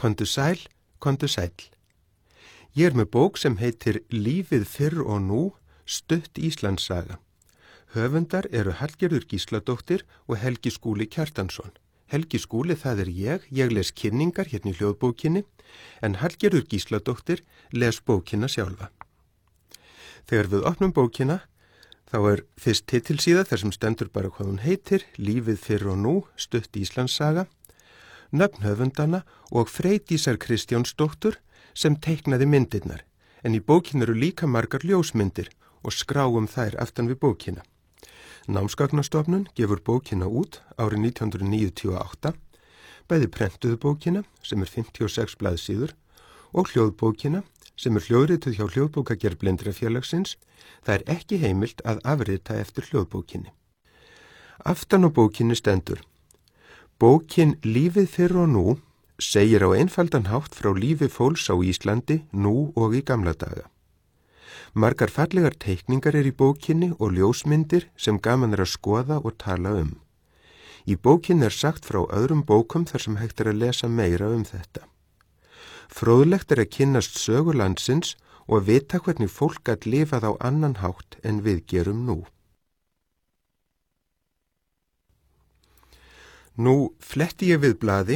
Komdu sæl, komdu sæll. Ég með bók sem heitir Lífið fyrr og nú, stutt Íslandssaga. Höfundar eru Hallgerður Gísladóttir og Helgi Skúli Kjartansson. Helgi Skúli, það ég les kynningar hérna í hljóðbókinni, en Hallgerður Gísladóttir les bókina sjálfa. Þegar við opnum bókina, þá fyrst titilsíða þar sem stendur bara hvað hún heitir, Lífið fyrr og nú, stutt Íslandssaga, nöfn höfundana og Freydísar Kristjánsdóttur sem teiknaði myndirnar, en í bókinu eru líka margar ljósmyndir og skráum þær aftan við bókina. Námsgagnastofnun gefur bókina út árið 1998, bæði prentuðu bókina sem 56 blaðsíður og hljóðbókina sem hljóðrituð hjá hljóðbókagerð Blindrafélagsins. Það ekki heimilt að afrita eftir hljóðbókinni. Aftan á bókinni stendur: Bókin Lífið fyrr og nú segir á einfaldan hátt frá lífi fólks á Íslandi nú og í gamla daga. Margar fallegar teikningar í bókinni og ljósmyndir sem gaman að skoða og tala um. Í bókinni sagt frá öðrum bókum þar sem hægt að lesa meira um þetta. Fróðlegt að kynnast sögu landsins og vita hvernig fólk gat lifað á annan hátt en við gerum nú. Nú fletti ég við blaði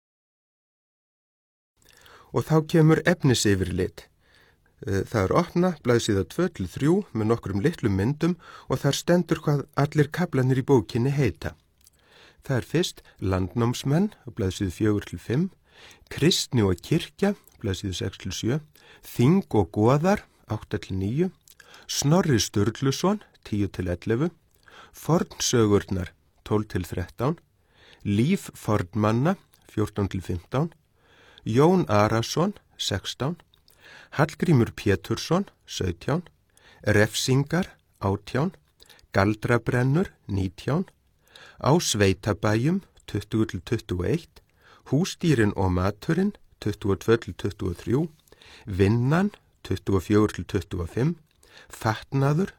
og þá kemur efnisyfirlit. Það opna blaðsíða 2-3 með nokkrum litlum myndum og þar stendur hvað allir kaflanir í bókinni heita. Það fyrst Landnámsmenn, blaðsíðu 4-5, Kristni og kirkja, blaðsíðu 6-7, Þing og goðar, 8-9, Snorri Sturluson, 10-11, Fornsögurnar, 12-13, Líf fornmanna, 14-15, Jón Arason, 16, Hallgrímur Pétursson, 17, Refsingar, 18, Galdrabrennur, 19, Á sveitabæjum, 20-21, Húsdýrin og maturinn, 22-23, Vinnan, 24-25, Fatnaður,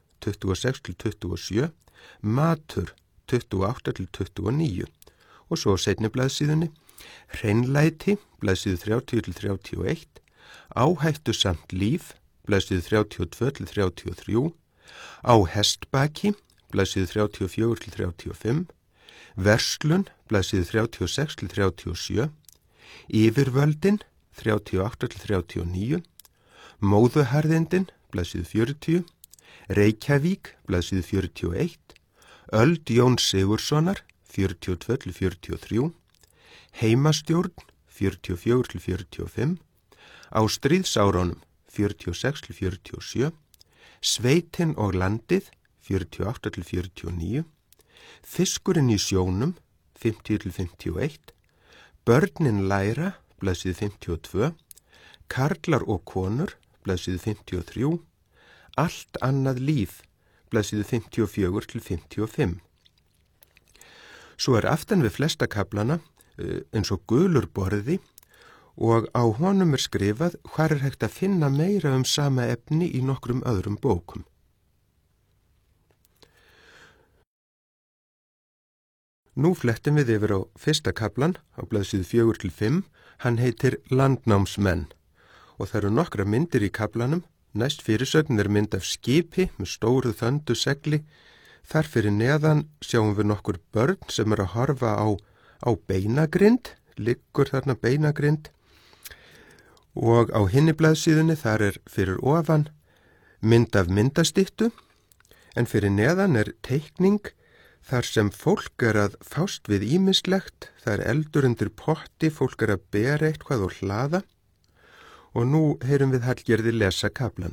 26-27, Matur, 28-29. Og svo seinni blaðsíðunni, Hreinlæti, blaðsíðu 30-31, Áhættusamt líf, blaðsíðu 32-33, Á hestbaki, blaðsíðu 34-35, Verslun, blaðsíðu 36-37, Yfirvöldin, 38-39, Móðuharðindin, blaðsíðu 40, Reykjavík, blaðsíðu 41, Öld Jóns Sigurðssonar, 42-43, Heimastjórn, 44-45, Á stríðsárunum, 46-47, Sveitin og landið, 48-49, Fiskurinn í sjónum, 50-51, Börnin læra, blaðsíðu 52, Karlar og konur, blaðsíðu 53, Allt annað líf, blaðsíðu 54-55. Svo aftan við flesta kaflana eins og gulur borði og á honum skrifað hvar hægt að finna meira sama efni í nokkrum öðrum bókum. Nú flettum við yfir á fyrsta kaflan á blaðsíðu 4-5, hann heitir Landnámsmenn og það eru nokkra myndir í kaflanum. Næst fyrirsögn mynd af skipi með stóru þöndu segli. Þar fyrir neðan sjáum við nokkur börn sem að horfa á beinagrind, liggur þarna beinagrind og á hinni blaðsíðunni þar fyrir ofan mynd af myndastyttu en fyrir neðan teikning þar sem fólk að fást við ýmislegt, það eldur undir potti, fólk að bera eitthvað og hlaða og nú heyrum við Hallgerði lesa kaflan.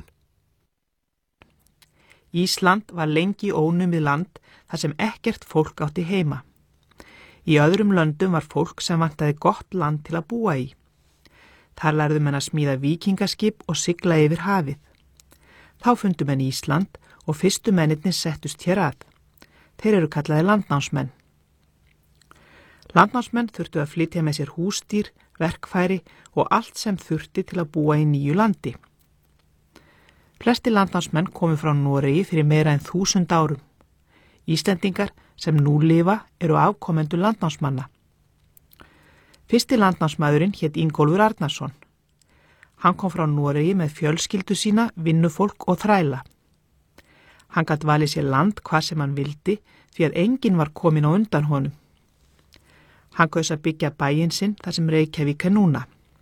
Ísland var lengi ónumið land þar sem ekkert fólk átti heima. Í öðrum löndum var fólk sem vantaði gott land til að búa í. Þar lærðu menn að smíða víkingaskip og sigla yfir hafið. Þá fundu menn Ísland og fyrstu mennirnir settust hér að. Þeir eru kallaði landnámsmenn. Landnámsmenn þurftu að flytja með sér húsdýr, verkfæri og allt sem þurfti til að búa í nýju landi. Flesti landnámsmenn komu frá Noregi fyrir meira en 1000 árum. Íslendingar sem nú lifa eru afkomendur landnámsmanna. Fyrsti landnámsmaðurinn hét Ingólfur Arnarsson. Hann kom frá Noregi með fjölskyldu sína, vinnufólk og þræla. Hann gat valið sér land hvað sem hann vildi því að enginn var komin á undan honum. Hann kaus að byggja bæinn sinn þar sem Reykjavík er núna.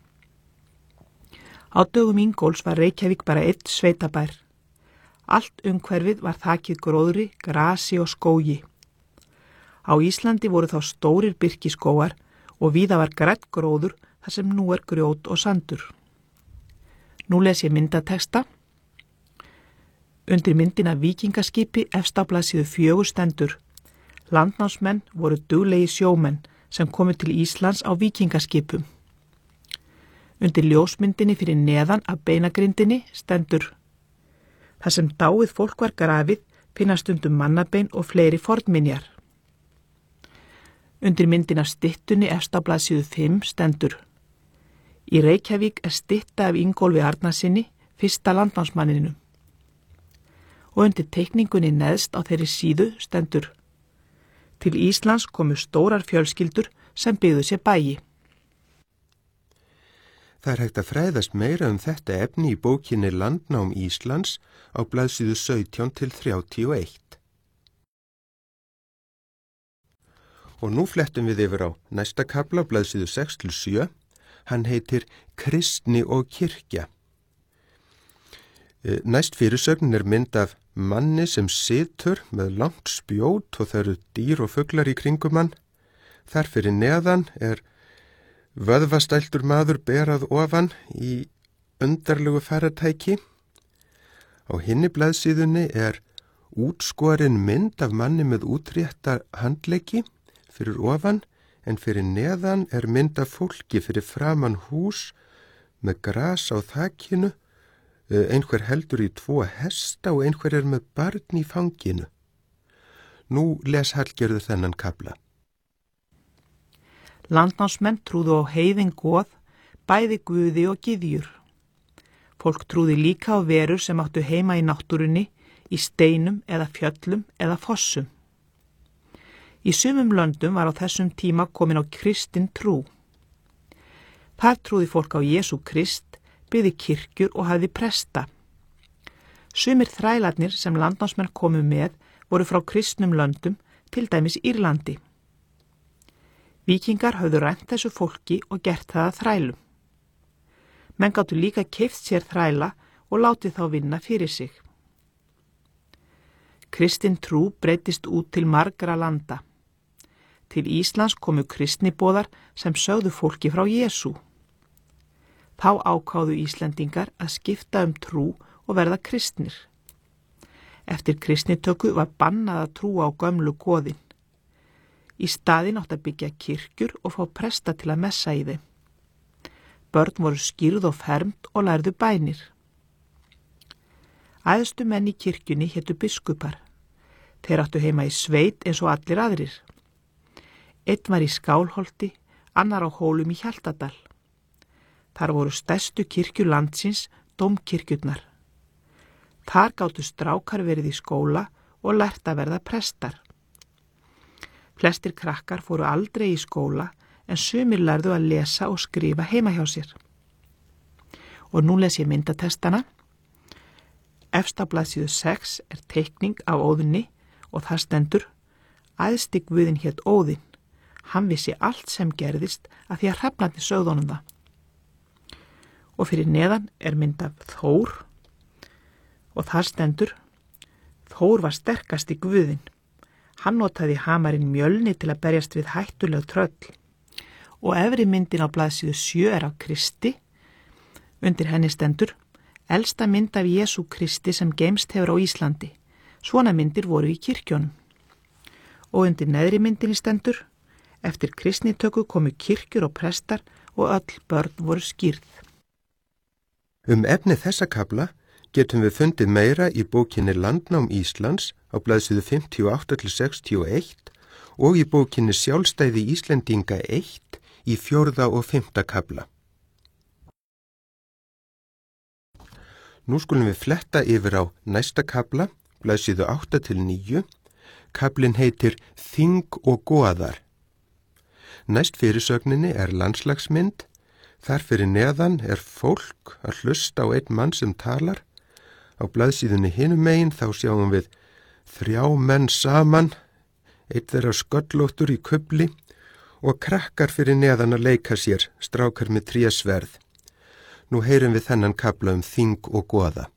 Á dögum Ingólfs var Reykjavík bara einn sveitabær. Allt umhverfið var þakið gróðri, grasi og skógi. Á Íslandi voru þá stórir birkiskógar og víða var grænn gróður þar sem nú er grjót og sandur. Nú les ég myndatexta. Undir myndina Víkingaskipi efst á blaðsíðu 4 stendur: Landnámsmenn voru duglegi sjómenn sem komu til Íslands á víkingaskipum. Undir ljósmyndinni fyrir neðan af beinagrindinni stendur: þar sem dáið fólk var grafið finnast stundum mannabein og fleiri fornminjar. Undir myndina styttunni efst á blaðsíðu 5 stendur: Í Reykjavík er stytta af Ingólfi Arnarsinni, fyrsta landnámsmanninum. Og undir teikningunni neðst á þeirri síðu stendur: Til Íslands komu stórar fjölskyldur sem byggðu sér bæi. Það er hægt að fræðast meira þetta efni í bókinni Landnám Íslands á blaðsíðu 17 til 31. Og nú flettum við yfir á næsta kafla á blaðsíðu 6 til 7. Hann heitir Kristni og kirkja. Næst fyrirsögnin mynd af manni sem situr með langt spjót og það eru dýr og fuglar í kringum hann. Þar fyrir neðan er vöðvastæltur maður berað ofan í undarlegu faratæki. Á hinni blaðsíðunni er útskorin mynd af manni með útrétta handleggi fyrir ofan, en fyrir neðan er mynd af fólki fyrir framan hús með gras á þakinu. Einhver heldur í 2 hesta og einhver er með barn í fanginu. Nú les Hallgerður þennan kafla. Landnámsmenn trúðu á heiðin goð, bæði guði og gyðjur. Fólk trúði líka á verur sem áttu heima í náttúrunni, í steinum eða fjöllum eða fossum. Í sumum löndum var á þessum tíma komin á kristin trú. Þar trúði fólk á Jesú Krist, byggði kirkjur og hafði presta. Sumir þrælarnir sem landnámsmenn komu með voru frá kristnum löndum, til dæmis Írlandi. Víkingar höfðu rænt þessu fólki og gert það að þrælum. Menn gátu líka keypt sér þræla og látið þá vinna fyrir sig. Kristin trú breytist út til margra landa. Til Íslands komu kristniboðar sem sögðu fólki frá Jesú. Þá ákváðu Íslendingar að skipta trú og verða kristnir. Eftir kristnitöku var bannað að trúa á gömlu goðin. Í staðinn átti að byggja kirkjur og fá presta til að messa í þeim. Börn voru skírð og fermt og lærðu bænir. Æðstu menn í kirkjunni hétu biskupar. Þeir áttu heima í sveit eins og allir aðrir. Einn var í Skálholti, annar á Hólum í Hjaltadal. Þar voru stærstu kirkjur landsins, dómkirkjurnar. Þar gátu strákar verið í skóla og lært að verða prestar. Flestir krakkar fóru aldrei í skóla en sumir lærðu að lesa og skrifa heima hjá sér. Og nú les ég myndatextana. Efst á blaðsíðu 6 er teikning af Óðni og það stendur: Æðsti guðinn hét Óðinn. Hann vissi allt sem gerðist að því að hrafnarnir sögðu honum það. Og fyrir neðan er mynd af Þór og þar stendur: Þór var sterkasti guðinn. Hann notaði hamarinn Mjölni til að berjast við hættuleg tröll. Og efri myndin á blaðsíðu 7 er af Kristi. Undir henni stendur: Elsta mynd af Jesú Kristi sem geymst hefur á Íslandi. Svona myndir voru í kirkjónum. Og undir neðri myndinni stendur: Eftir kristnitöku komu kirkjur og prestar og öll börn voru skírð. Efni þessa kafla getum við fundið meira í bókinni Landnám Íslands á blaðsíðu 58 til 61 og í bókinni Sjálfstæði Íslendinga 1 í 4. og 5. kafla. Nú skulum við fletta yfir á næsta kafla, blaðsíðu 8 til 9. Kaflinn heitir Þing og goðar. Næst fyrirsögninni er landslagsmynd. Þar fyrir neðan er fólk að hlusta á einn mann sem talar. Á blaðsíðunni hinum megin þá sjáum við 3 menn saman, einn þeirra sköllóttur í kubli og krakkar fyrir neðan að leika sér, strákar með trésverð. Nú heyrum við þennan kafla þing og goða.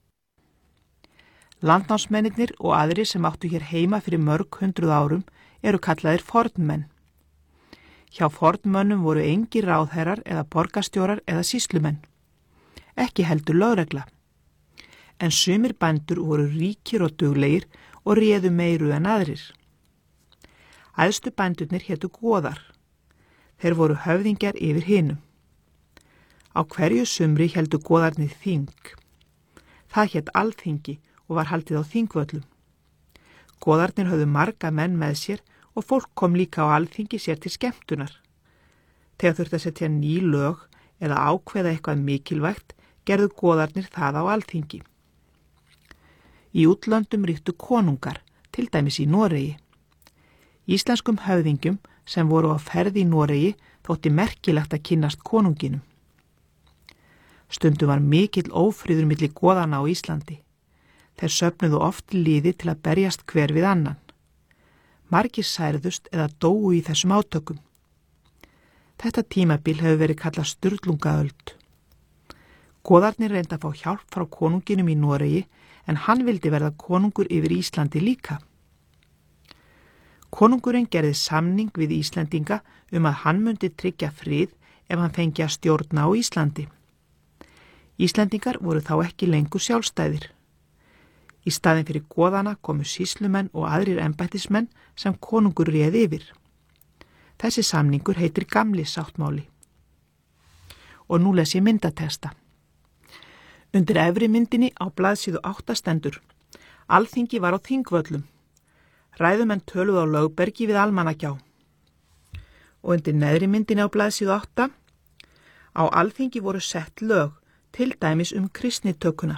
Landnámsmennirnir og aðrir sem áttu hér heima fyrir mörg 100 árum eru kallaðir fornmenn. Hjá fornmönnum voru engir ráðherrar eða borgarstjórar eða sýslumenn. Ekki heldur lögregla. En sumir bændur voru ríkir og duglegir og réðu meiru en aðrir. Æðstu bændurnir hétu goðar. Þeir voru höfðingjar yfir hinum. Á hverju sumri héldu goðarnir þing. Það hét alþingi og var haldið á þingvöllum. Goðarnir höfðu marga menn með sér og fólk kom líka á alþingi sér til skemmtunar. Þegar þurfti að setja ný lög eða ákveða eitthvað mikilvægt, gerðu goðarnir það á alþingi. Í útlöndum ríktu konungar, til dæmis í Noregi. Íslenskum höfðingjum sem voru á ferð í Noregi þótti merkilegt að kynnast konunginum. Stundum var mikill ófriður milli goðanna á Íslandi. Þeir söfnuðu oft liði til að berjast hver við annan. Margir særðust eða dóu í þessum átökum. Þetta tímabil hefur verið kallað Sturlungaöld. Goðarnir reyndu að fá hjálp frá konunginum í Noregi en hann vildi verða konungur yfir Íslandi líka. Konungurinn gerði samning við Íslendinga að hann myndi tryggja frið ef hann fengi að stjórna á Íslandi. Íslendingar voru þá ekki lengur sjálfstæðir. Í staðin fyrir goðana komu sýslumenn og aðrir embættismenn sem konungur réði yfir. Þessi samningur heitir Gamli sáttmáli. Og nú les ég myndatexta. Undir efri myndinni á blaðsíðu 8 stendur. Alþingi var á þingvöllum. Ræðumenn töluðu á lögbergi við Almannagjá. Og undir neðri myndinni á blaðsíðu 8. Á alþingi voru sett lög, til dæmis kristnitökuna.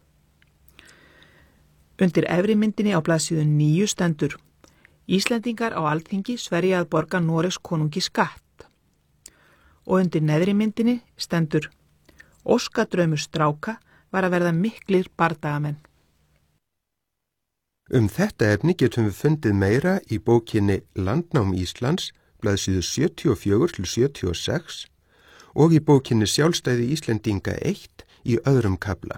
Undir efri myndinni á blaðsíðu 9 stendur. Íslendingar á alþingi sverja að borga Noregs konungi skatt. Og undir neðri myndinni stendur. Óskadraumur stráka var að verða miklir bardagamenn. Þetta efni getum við fundið meira í bókinni Landnám Íslands, blaðsíðu 74-76 og í bókinni Sjálfstæði Íslendinga 1 í öðrum kafla.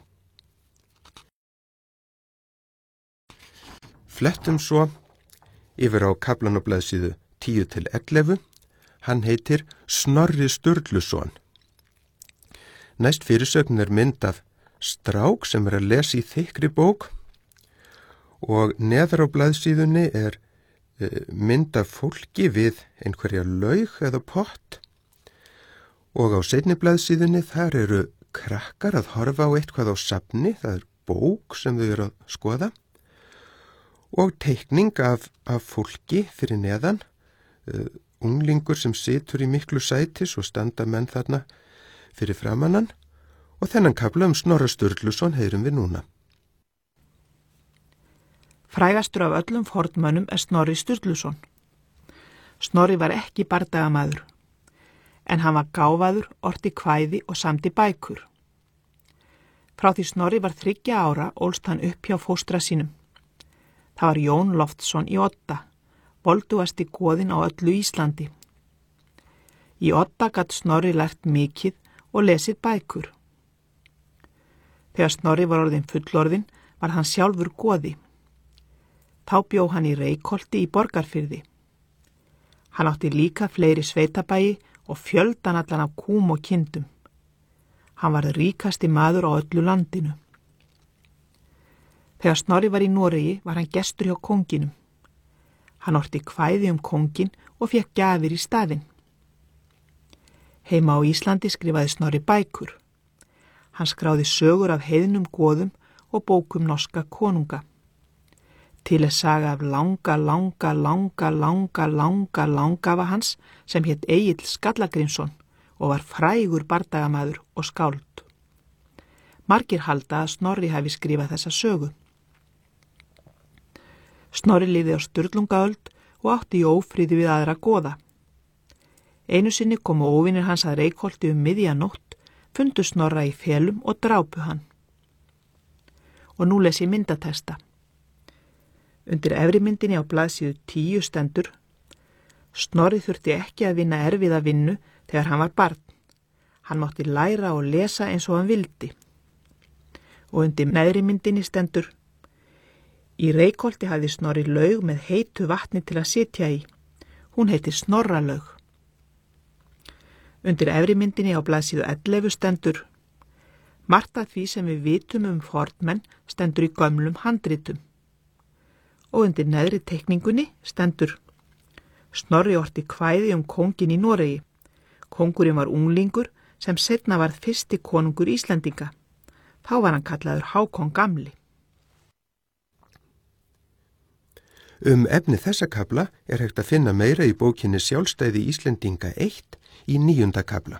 Flettum svo yfir á kaflan á blaðsíðu 10-11. Hann heitir Snorri Sturluson. Næst fyrirsögn mynd af strák sem að lesa í þykkri bók og neðar á blaðsíðunni mynd af fólki við einhverja laug eða pott og á seinni blaðsíðunni þar eru krakkar að horfa á eitthvað á safni, það bók sem þau eru að skoða og teikning af fólki fyrir neðan, unglingur sem situr í miklu sætis og standa menn þarna fyrir framannan og þennan kafla Snorra Sturluson heyrum við núna. Frægastur af öllum fornmönnum Snorri Sturluson. Snorri var ekki bardagamaður, en hann var gáfaður, orti kvæði og samdi bækur. Frá því Snorri var 3 ára ólst hann upp hjá fóstra sínum. Það var Jón Loftsson í Odda, voldugasti goðinn á öllu Íslandi. Í Odda gat Snorri lært mikið og lesið bækur. Þegar Snorri var orðinn fullorðinn var hann sjálfur goði. Þá bjó hann í Reykholti í Borgarfirði. Hann átti líka fleiri sveitabæi og fjöldan allan af kúm og kindum. Hann var ríkasti maður á öllu landinu. Þegar Snorri var í Noregi var hann gestur hjá konginum. Hann orti kvæði kónginn og fékk gjafir í staðinn. Heima á Íslandi skrifaði Snorri bækur. Hann skráði sögur af heiðnum goðum og bókum norska konunga. Til saga af langafa hans sem hét Egill Skallagrímsson og var frægur bardagamaður og skáld. Margir halda að Snorri hafi skrifað þessa sögu. Snorri lifði á Sturlungaöld og átti í ófriði við aðra goða. Einu sinni komu óvinir hans að Reykholti miðja nótt, fundu Snorra í felum og drápu hann. Og nú les ég myndatexta. Undir efri myndinni á blaðsíðu 10 stendur: Snorri þurfti ekki að vinna erfiða vinnu þegar hann var barn. Hann mátti læra og lesa eins og hann vildi. Og undir neðri myndinni stendur: Í Reykholti hafði Snorri laug með heitu vatni til að sitja í. Hún heitir Snorralaug. Undir efri myndinni á blaðsíðu 11 stendur: Margt af því sem við vitum fornmenn stendur í gömlum handritum. Og undir neðri teikningunni stendur: Snorri orti kvæði kónginn í Noregi. Kóngurinn var unglingur sem seinna varð fyrsti konungur Íslendinga. Þá var hann kallaður Hákon gamli. Efni þessa kafla hægt að finna meira í bókinni Sjálfstæði Íslendinga 1 í 9. kafla.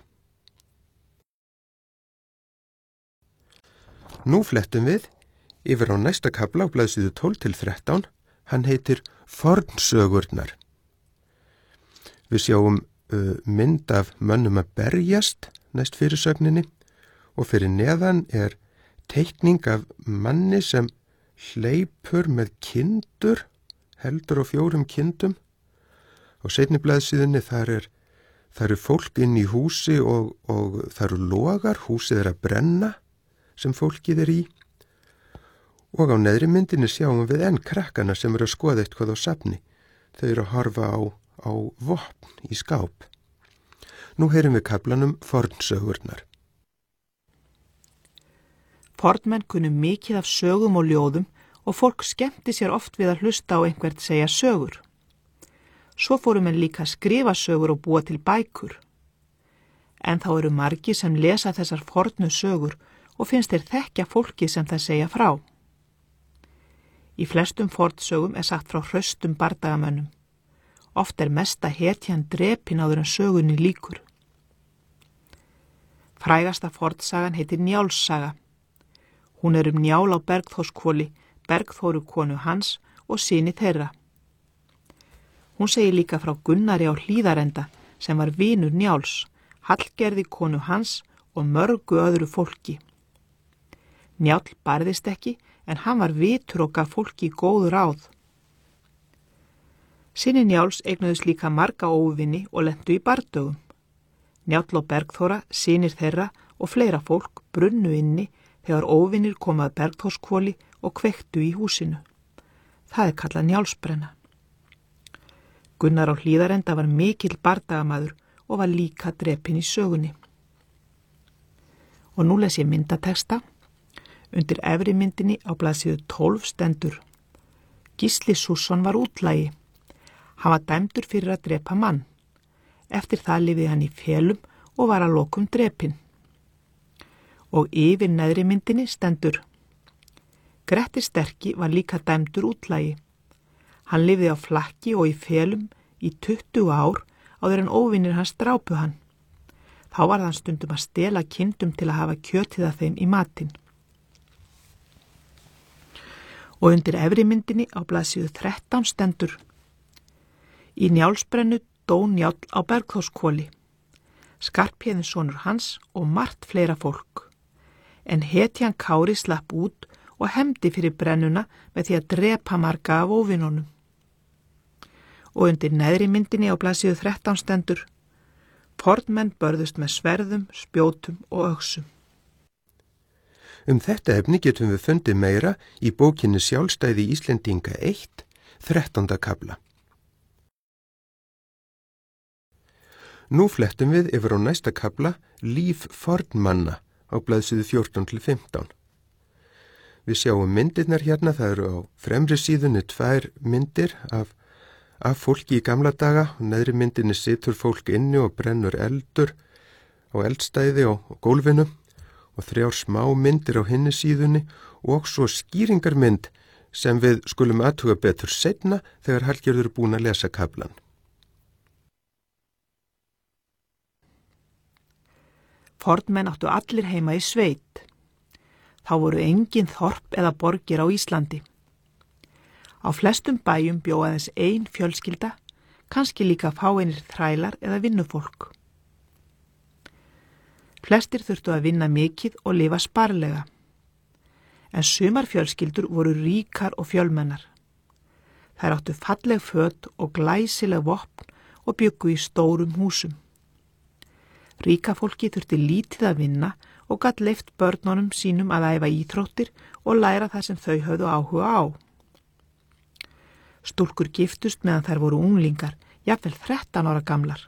Nú flettum við yfir á næsta kafla á blaðsíðu 12-13, hann heitir Fornsögurnar. Við sjáum mynd af mönnum að berjast næst fyrir sögninni og fyrir neðan teikning af manni sem hleypur með kindur, heldur á 4 kindum. Á seinni blaðsíðunni þar eru fólk inn í húsi og þar eru logar, húsið að brenna sem fólkið í. Og á neðri myndinni sjáum við enn krakkana sem að skoða eitthvað á safni. Þau eru að horfa á vopn í skáp. Nú heyrum við kaflanum Fornsögurnar. Fornmenn kunnu mikið af sögum og ljóðum og fólk skemmti sér oft við að hlusta á einhvern segja sögur. Svo fóru menn líka að skrifa sögur og búa til bækur. En þá eru margir sem lesa þessar fornu sögur og finnst þeir þekkja fólki sem það segja frá. Í flestum fornsögum sagt frá hraustum bardagamönnum. Oft mesta hetjan drepin áður en sögunni lýkur. Frægasta fornsagan heitir Njálssaga. Hún Njál á Bergþórshvoli, Bergþóru konu hans og syni þeirra. Hún segir líka frá Gunnari á Hlíðarenda sem var vinur Njáls, Hallgerði konu hans og mörgu öðru fólki. Njál barðist ekki en hann var vitur og gaf fólki góð ráð. Synir Njáls eignuðust líka marga óvinni og lentu í bardögum. Njál og Bergþóra, synir þeirra og fleira fólk brunnu inni þegar óvinnir komu að Bergþórshvoli og kveiktu í húsinu. Það kallað Njálsbrenna. Gunnar á Hlíðarenda var mikill bardagamaður og var líka drepinn í sögunni. Og nú les ég myndatexta. Undir efri myndinni á blaðsíðu 12 stendur: Gísli Sússon var útlægi. Hann var dæmdur fyrir að drepa mann. Eftir það lifði hann í felum og var að lokum drepinn. Og yfir neðri myndinni stendur: Grettir sterki var líka dæmdur útlægi. Hann lifði á flakki og í felum í 20 ár áður en óvinir hans drápu hann. Þá var hann stundum að stela kindum til að hafa kjötið af þeim í matinn. Og undir efri myndinni á blaðsíðu 13 stendur: Í Njálsbrennu dó Njál á Bergþórshvoli. Skarphéðinn sonur hans og margt fleira fólk. En hetjan Kári slapp út og hefndi fyrir brennuna með því að drepa marga af óvinunum. Og undir neðri myndinni á blaðsíðu 13 stendur: Fornmenn börðust með sverðum, spjótum og öxum. Þetta efni getum við fundið meira í bókinni Sjálfstæði Íslendinga 1, 13. kafla. Nú flettum við yfir á næsta kafla Líf fornmanna á blaðsíðu 14-15. Við sjáum myndirnar hérna, það eru á fremri síðunni 2 myndir af fólki í gamla daga. Neðri myndinni situr fólk inni og brennur eldur á eldstæði og gólfinu og 3 smá myndir á hinni síðunni og svo skýringarmynd sem við skulum athuga betur seinna þegar Hallgerður búin að lesa kaflan. Fornmenn áttu allir heima í sveit. Þá voru engin þorp eða borgir á Íslandi. Á flestum bæjum bjó aðeins ein fjölskylda, kannski líka fáeinir þrælar eða vinnufólk. Flestir þurftu að vinna mikið og lifa sparlega. En sumar fjölskyldur voru ríkar og fjölmennar. Þær áttu falleg föt og glæsileg vopn og bjuggu í stórum húsum. Ríka fólki þurfti lítið að vinna og gat leyft börnunum sínum að æfa íþróttir og læra það sem þau höfðu áhuga á. Stúlkur giftust meðan þær voru unglingar, jafnvel 13 ára gamlar.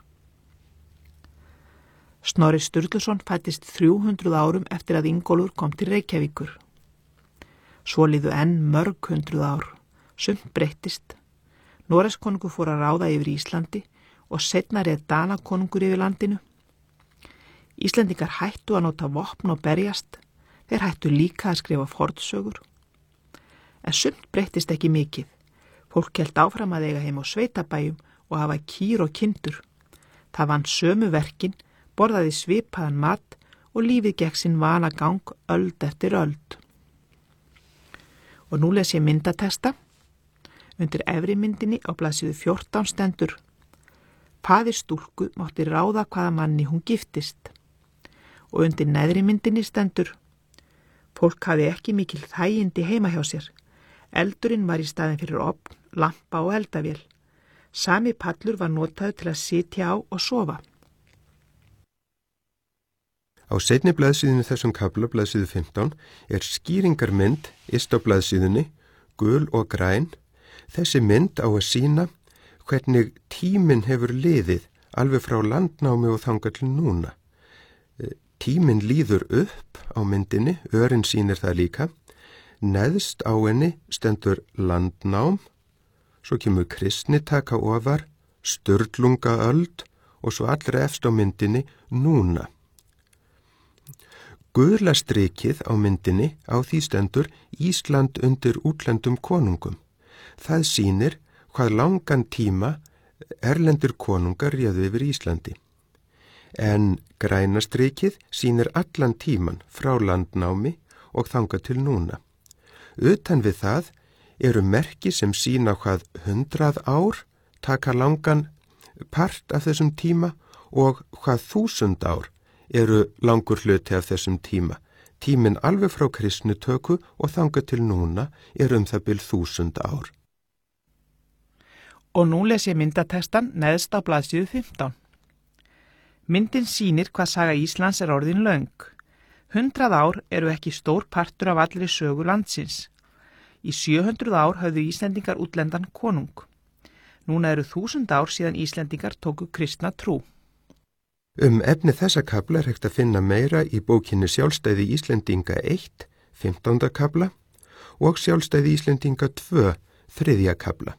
Snorri Sturluson fæddist 300 árum eftir að Ingólfur kom til Reykjavíkur. Svo liðu enn mörg 100 ár. Sumt breyttist. Noregskonungur fór að ráða yfir Íslandi og seinna reið Danakonungur yfir landinu. Íslendingar hættu að nota vopn og berjast. Þeir hættu líka að skrifa fornsögur. En sumt breyttist ekki mikið. Fólk hélt áfram að eiga heim á sveitabæjum og hafa kýr og kindur. Það vann sömu verkin, borðaði svipaðan mat og lífið gekk sinn vanagang öld eftir öld. Og nú les ég myndatexta. Undir efri myndinni á blaðsíðu 14 stendur: Faðir stúlku mátti ráða hvaða manni hún giftist. Og undir neðri myndinni stendur: Fólk hafi ekki mikil þægindi heima hjá sér. Eldurinn var í staðin fyrir ofn, lampa og eldavél. Sami pallur var notaður til að sitja á og sofa. Á seinni blaðsíðunni þessum kafla, blaðsíðu 15, er skýringarmynd yst á blaðsíðunni, gul og græn. Þessi mynd á að sýna hvernig tíminn hefur liðið alveg frá landnámi og þangað til núna. Tíminn líður upp á myndinni, örin sýnir það líka. Neðst á henni stendur landnám, svo kemur kristnitaka ofar, Sturlungaöld og svo allra efst á myndinni núna. Gula strikið á myndinni á því stendur Ísland undir útlendum konungum. Það sýnir hvað langan tíma erlendur konungar réðu yfir Íslandi. En græna strikið sýnir allan tíman frá landnámi og þangað til núna. Utan við það eru merki sem sýna hvað 100 ár taka langan part af þessum tíma og hvað 1000 ár eru langur hluti af þessum tíma. Tíminn alveg frá kristnitöku og þangað til núna er það bil 1000 ár. Og nú les ég myndatextan neðst á blaðsíðu 15. Myndin sýnir hvað saga Íslands er orðin löng. 100 ár eru ekki stór partur af allri sögu landsins. Í 700 ár höfðu Íslendingar útlendan konung. Núna eru 1000 ár síðan Íslendingar tóku kristna trú. Efni þessa kafla er hægt að finna meira í bókinni Sjálfstæði Íslendinga 1, 15. kafla og Sjálfstæði Íslendinga 2, 3. kafla.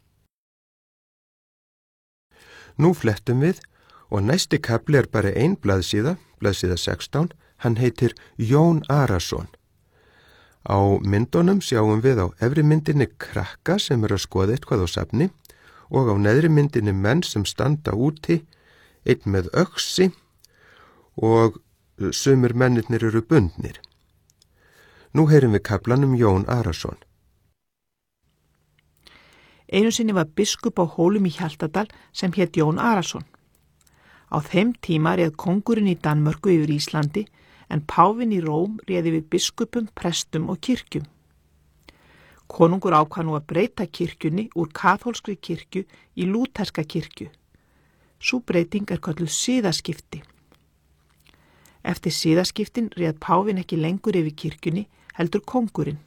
Nú flettum við og næsti kafli er bara ein blaðsíða, blaðsíða 16, hann heitir Jón Arason. Á myndunum sjáum við á efri myndinni krakka sem að skoða eitthvað á safni og á neðri myndinni menn sem standa úti, einn með öxi og sumir mennirnir eru bundnir. Nú heyrum við kaflanum Jón Arason. Einu sinni var biskup á Hólum í Hjaltadal sem hét Jón Arason. Á þeim tíma réð kóngurinn í Danmörku yfir Íslandi en páfinn í Róm réði við biskupum, prestum og kirkjum. Konungur ákvað nú að breyta kirkjunni úr kaþólskri kirkju í lúterska kirkju. Sú breyting er kölluð siðaskipti. Eftir siðaskiptin réð páfinn ekki lengur yfir kirkjunni, heldur kóngurinn.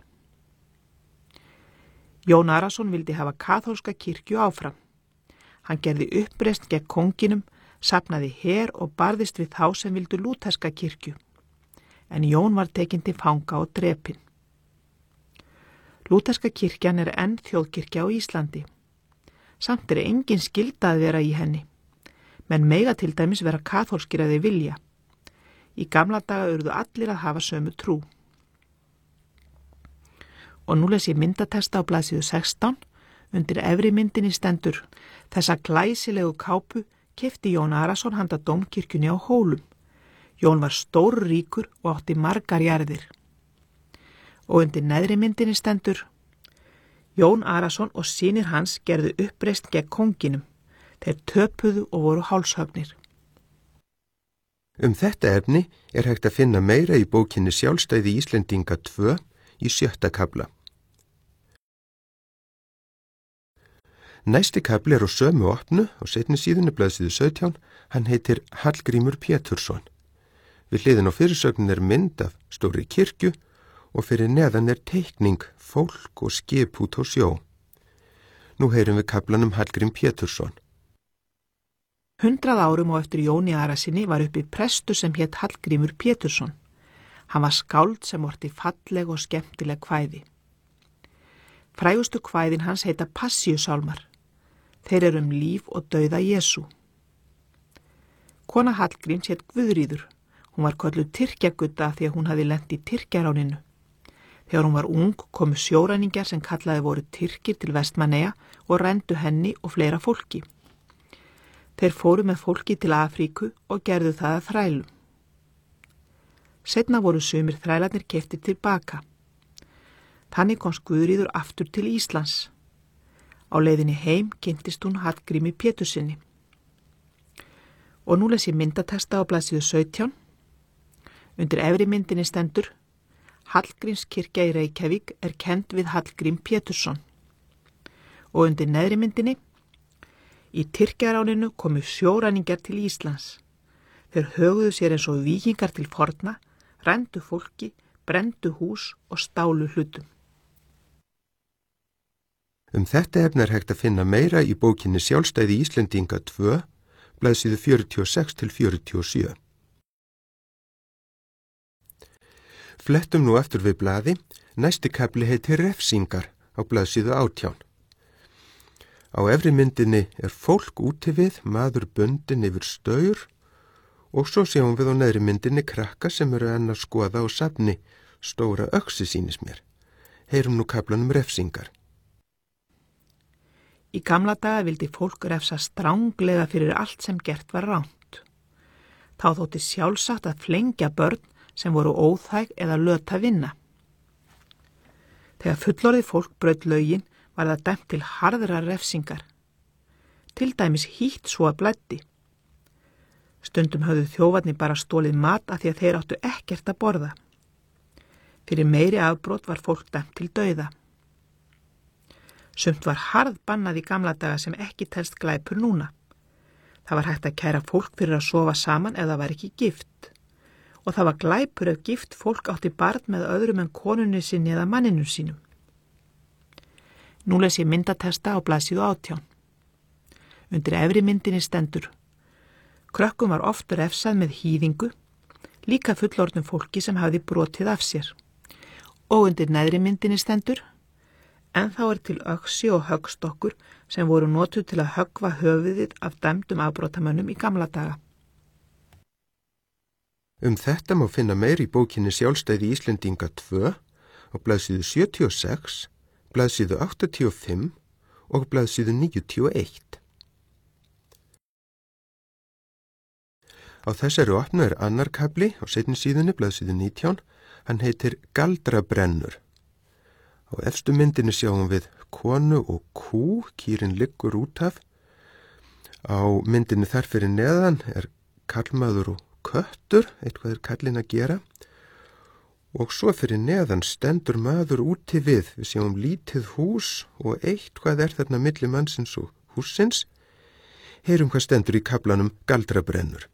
Jón Arason vildi hafa kaþólska kirkju áfram. Hann gerði uppreisn gegn kónginum, safnaði her og barðist við þá sem vildu lúterska kirkju. En Jón var tekinn til fanga og drepinn. Lúterska kirkjan er enn þjóðkirkja á Íslandi. Samt er engin skylda að vera í henni. Menn mega til dæmis vera kaþólskir að þeir vilja. Í gamla daga urðu allir að hafa sömu trú. Og nú les ég myndatexta á blaðsíðu 16, undir efri myndinni stendur: Þessa glæsilegu kápu keypti Jón Arason handa dómkirkjunni á Hólum. Jón var stórríkur og átti margar jarðir. Og undir neðri myndinni stendur: Jón Arason og synir hans gerðu uppreisn gegn kónginum. Þeir töpuðu og voru hálshögnir. Þetta efni er hægt að finna meira í bókinni Sjálfstæði Íslendinga 2 í 7. kafla. Næsti kafli er á sömu opnu og seinni síðunni blaðsíðu 17, hann heitir Hallgrímur Pétursson. Við hliðin á fyrirsögnin er mynd af stórri kirkju og fyrir neðan er teikning, fólk og skip út á sjó. Nú heyrum við kaflanum Hallgrím Pétursson. 100 árum og eftir Jóni Arasyni var uppi prestur sem hét Hallgrímur Pétursson. Hann var skáld sem orti falleg og skemmtileg kvæði. Frægustu kvæðin hans heita Passíusálmar. Þeir eru líf og dauða Jesú. Kona Hallgríms hét Guðríður. Hún var kölluð Tyrkjagudda því að hún hafði lent í Tyrkjaráninu. Þegar hún var ung komu sjóræningjar sem kallaði voru Tyrkir til Vestmannaeyja og rændu henni og fleira fólki. Þeir fóru með fólki til Afríku og gerðu það að þrælum. Seinna voru sumir þrælarnir keyptir tilbaka. Þannig komst Guðríður aftur til Íslands. Á leiðinni heim kynntist hún Hallgrími Pétursinni. Og nú les ég myndatexta á blaðsíðu 17. Undir efri myndinni stendur: Hallgrímskirkja í Reykjavík er kennd við Hallgrím Pétursson. Og undir neðri myndinni: Í Tyrkjaráninu komu sjóræningjar til Íslands. Þeir höguðu sér eins og víkingar til forna, rændu fólki, brenndu hús og stálu hlutum. Þetta efni er hægt að finna meira í bókinni Sjálfstæði Íslendinga 2, blaðsíðu 46 til 47. Flettum nú aftur við blaði, næsti kafli heitir Refsingar á blaðsíðu 18. Á efri myndinni er fólk úti við, maður bundinn yfir staur og svo sjáum við á neðri myndinni krakka sem eru enn að skoða á safni stóra öxi sýnis mér. Heyrum nú kaflanum Refsingar. Í gamla daga vildi fólk refsa stránglega fyrir allt sem gert var rangt. Þá þótti sjálfsagt að flengja börn sem voru óþæg eða löt að vinna. Þegar fullorðið fólk braut lögin var það dæmt til harðra refsingar. Til dæmis hýtt svo að blæddi. Stundum höfðu þjófarnir bara stólið mat af því að þeir áttu ekkert að borða. Fyrir meiri afbrot var fólk dæmt til dauða. Sumt var harð bannað í gamla daga sem ekki telst glæpur núna. Það var hægt að kæra fólk fyrir að sofa saman ef það var ekki gift. Og það var glæpur ef gift fólk átti barn með öðrum en konunni sinni eða manninu sínum. Nú les ég myndatexta á blaðsíðu 18. Undir efri myndinni stendur: Krökkum var oft refsað með hýðingu, líka fullorðnum fólki sem hafði brotið af sér. Og undir neðri myndinni stendur: En þá er til öxi og höggstokkur sem voru notuð til að höggva höfuðið af dæmdum afbrotamönnum í gamla daga. Þetta má finna meir í bókinni Sjálfstæði Íslendinga 2 á blaðsíðu 76, blaðsíðu 85 og blaðsíðu 91. Á þessari opnu er annar kafli á seinni síðunni blaðsíðu 19, hann heitir Galdrabrennur. Á efstu myndinni sjáum við konu og kú, kýrin liggur út af. Á myndinni þar fyrir neðan er karlmaður og köttur, eitthvað er kallinn að gera. Og svo fyrir neðan stendur maður úti við sjáum lítið hús og eitthvað er þarna milli mannsins og hússins. Heyrum hvað stendur í kaflanum Galdrabrennur.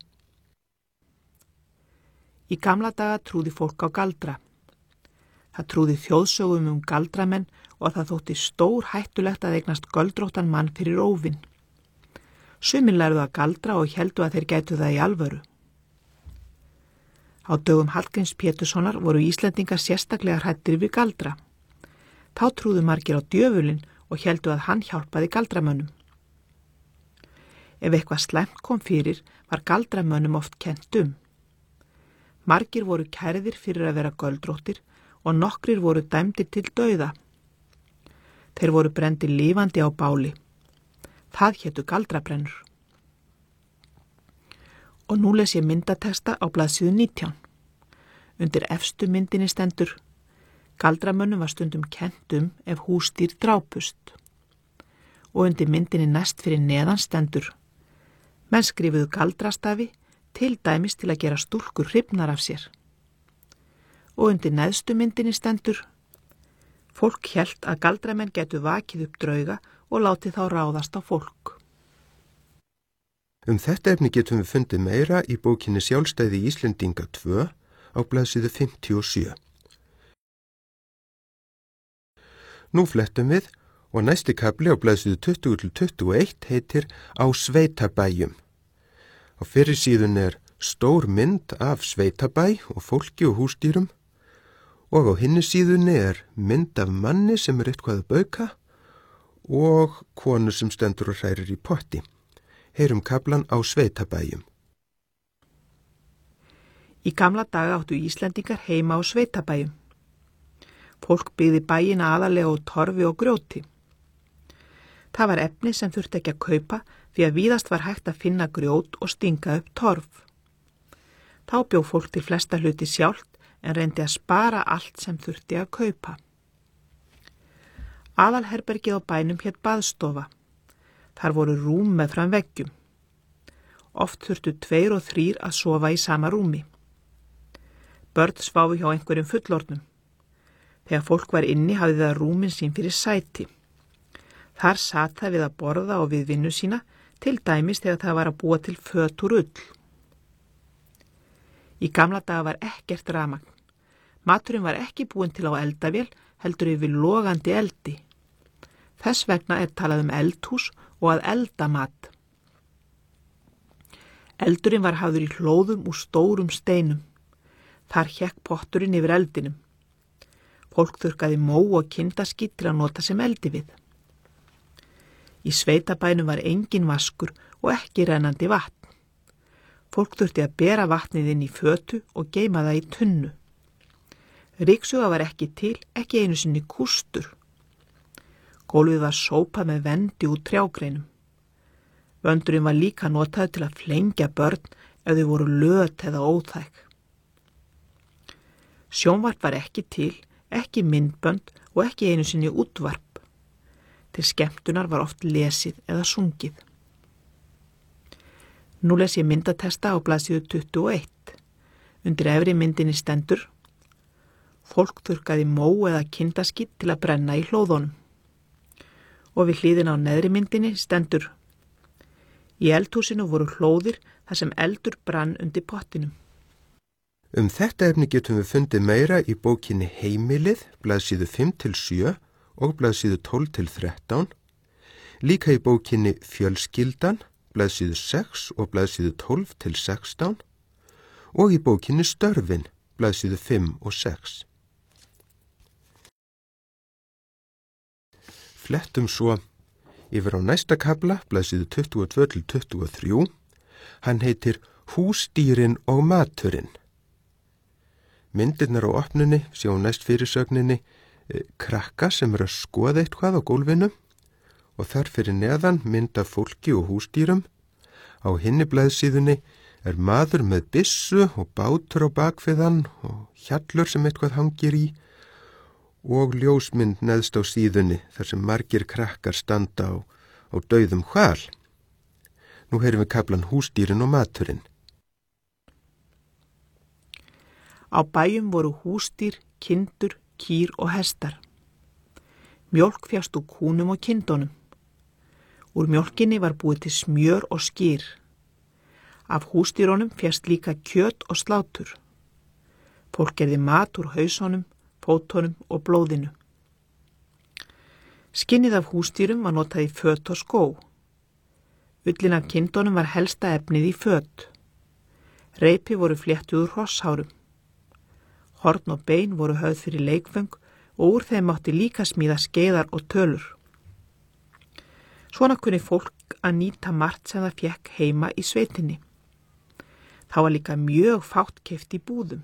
Í gamla daga trúði fólk á galdra. Það trúði þjóðsögum galdramenn og það þótti stór hættulegt að eignast göldróttan mann fyrir óvinn. Sumir lærðu að galdra og héldu að þeir gætu það í alvöru. Á dögum Hallgríms Péturssonar voru Íslendingar sérstaklega hræddir við galdra. Þá trúðu margir á djöfulinn og héldu að hann hjálpaði galdramönnum. Ef eitthvað slæmt kom fyrir var galdramönnum oft kennt um. Margir voru kærðir fyrir að vera göldróttir og nokkrir voru dæmdir til dauða. Þeir voru brenndir lifandi á báli. Það hétu galdrabrennur. Og nú les ég myndatexta á blaðsíðu 19. Undir efstu myndinni stendur: Galdramönnum var stundum kennt ef húsdýr drápust. Og undir myndinni næst fyrir neðan stendur: Menn skrifuðu galdrastafi, til dæmis til að gera stúlkur hrifnar af sér. Og undir neðstu myndinni stendur: fólk hélt að galdramenn getu vakið upp drauga og látið þá ráðast á fólk. Þetta efni getum við fundið meira í bókinni Sjálfstæði Íslendinga 2 á blaðsíðu 57. Nú flettum við og næsti kafli á blaðsíðu 20-21 heitir Á sveitabæjum. Á fyrri síðunni stór mynd af sveitabæ og fólki og húsdýrum og á hinni síðunni mynd af manni sem eitthvað að bauka og konu sem stendur og hrærir í potti. Heyrum kaflan Á sveitabæjum. Í gamla daga áttu Íslendingar heima á sveitabæjum. Fólk byggði bæina aðalega úr torfi og grjóti. Það var efni sem þurfti ekki að kaupa því að víðast var hægt að finna grjót og stinga upp torf. Þá bjó fólk til flesta hluti sjálft en reyndi að spara allt sem þurfti að kaupa. Aðalherbergið á bænum hét baðstofa. Þar voru rúm með fram veggjum. Oft þurftu 2 og 3 að sofa í sama rúmi. Börn sváfu hjá einhverjum fullorðnum. Þegar fólk var inni hafði það rúmin sín fyrir sæti. Þar sat það við að borða og við vinnu sína, til dæmis þegar það var að búa til föt úr ull. Í gamla daga var ekkert rafmagn. Maturinn var ekki búinn til á eldavél, heldur yfir logandi eldi. Þess vegna talað eldhús og að elda mat. Eldurinn var hafður í hlóðum úr stórum steinum. Þar hékk potturinn yfir eldinum. Fólk þurrkaði mó og kindaskít til að nota sem eldi við. Í sveitabænum var engin vaskur og ekki rennandi vatn. Fólk þurfti að bera vatnið inn í fötu og geyma það í tunnu. Ryksuga var ekki til, ekki einu sinni kústur. Gólfið var sópað með vendi úr trjágreinum. Vöndurinn var líka notaður til að flengja börn ef þau voru löt eða óþæg. Sjónvarp var ekki til, ekki myndbönd og ekki einu sinni útvarp. Til skemmtunar var oft lesið eða sungið. Nú les ég myndatesta á blaðsíðu 21. Undir efri myndinni stendur: fólk þurrkaði mó eða kindaskít til að brenna í hlóðunum. Og við hlíðina á neðri myndinni stendur: í eldhúsinu voru hlóðir þar sem eldur brann undir pottinum. Þetta efni getum við fundið meira í bókinni Heimilið, blaðsíðu 5-7 og blaðsíðu 12-13, líka í bókinni Fjölskyldan, blaðsíðu 6 og blaðsíðu 12-16 og í bókinni Störfin, blaðsíðu 5 og 6. Flettum svo yfir á næsta kafla, blaðsíðu 22-23, hann heitir Húsdýrin og maturinn. Myndirnar á opnunni sjá næst fyrirsögninni krakka sem að skoða eitthvað á gólfinu og þar fyrir neðan mynd af fólki og húsdýrum. Á hinni blaðsíðunni maður með byssu og bátur á bakviðan og hjallur sem eitthvað hangir í og ljósmynd neðst á síðunni þar sem margir krakkar standa á dauðum hval. Nú heyrum við kaflan Húsdýrin og maturinn. Á bæjum voru húsdýr, kindur, kýr og hestar. Mjólk fékkst úr kúnum og kindunum. Úr mjólkinni var búið til smjör og skyr. Af húsdýrunum fékkst líka kjöt og slátur. Fólk gerði mat úr hausónum, fótónum og blóðinu. Skinnið af húsdýrum var notað í föt og skó. Ullin af kindunum var helsta efnið í föt. Reipi voru fléttuð úr hrosshárum. Horn og bein voru höfð fyrir leikföng og úr þeim mátti líka smíða skeiðar og tölur. Svona kunni fólk að nýta margt sem það fékk heima í sveitinni. Það var líka mjög fátt keypt í búðum.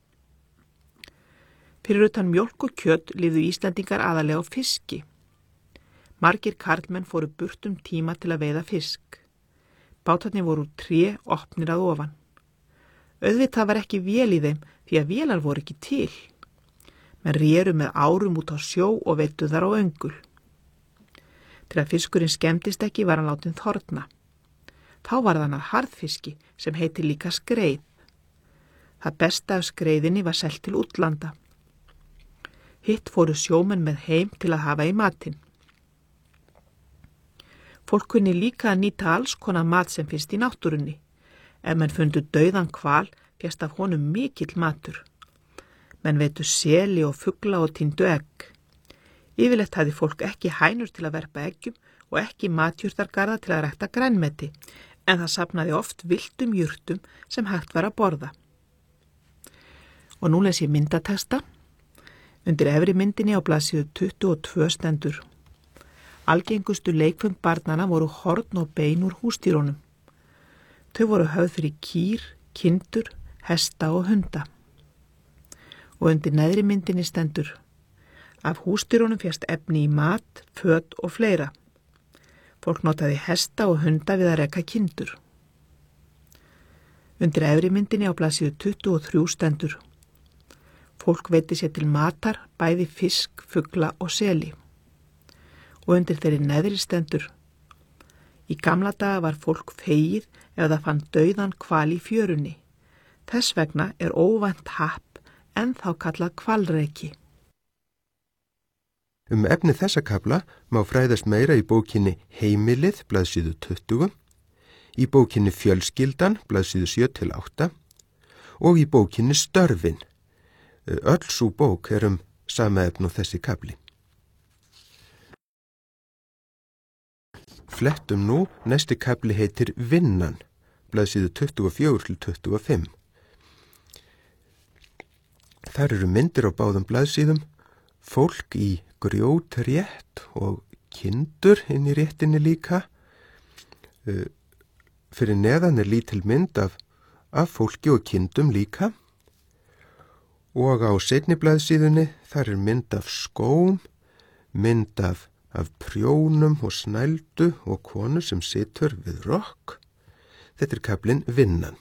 Fyrir utan mjólk og kjöt lifðu Íslendingar aðalega á fiski. Margir karlmenn fóru burt tíma til að veiða fisk. Bátarnir voru úr tré opnir að ofan. Auðvitað var ekki vél í þeim því að vélar voru ekki til. Menn réru með árum út á sjó og veiddu þar á öngul. Til að fiskurinn skemmtist ekki var hann látinn þorna. Þá var þann að harðfiski sem heitir líka skreið. Það besta af skreiðinni var selt til útlanda. Hitt fóru sjómenn með heim til að hafa í matinn. Fólk kunni líka að nýta alls konar mat sem finnst í náttúrunni. Ef menn fundu dauðan hval, fjast af honum mikill matur. Menn veitu seli og fugla og tíndu egg. Yfirleitt hafði fólk ekki hænur til að verpa eggjum og ekki matjurtargarða til að rækta grænmeti, en það safnaði oft villtum jurtum sem hægt var að borða. Og nú les ég myndatexta. Undir efri myndinni á blaðsíðu 22 stendur: Algengustu leikföng barnanna voru horn og bein úr húsdýrunum. Þau voru höfð fyrir kýr, kindur, hesta og hunda. Og undir neðri myndinni stendur: Af húsdýrunum fjast efni í mat, föt og fleira. Fólk notaði hesta og hunda við að reka kindur. Undir efri myndinni á blaðsíðu 23 stendur: Fólk veiddi sér til matar, bæði fisk, fugla og seli. Og undir þeirri neðri stendur: Í gamla daga var fólk fegið ef það fann dauðan hval í fjörunni. Þess vegna er óvænt happ ennþá kallað hvalreki. Efni þessa kafla má fræðast meira í bókinni Heimilið, blaðsíðu 20, í bókinni Fjölskyldan, blaðsíðu 7-8 og í bókinni Störfin. Öll sú bók sama efni og þessi kafli. Flettum nú, næsti kafli heitir Vinnan, blaðsíðu 24-25. Þar myndir á báðum blaðsíðum, fólk í grjótrétt og kindur inn í réttinni líka. Fyrir neðan lítil mynd af fólki og kindum líka. Og á seinni blaðsíðunni þar mynd af skóm, mynd af prjónum og snældu og konu sem situr við rokk. Þetta kaflinn Vinnan.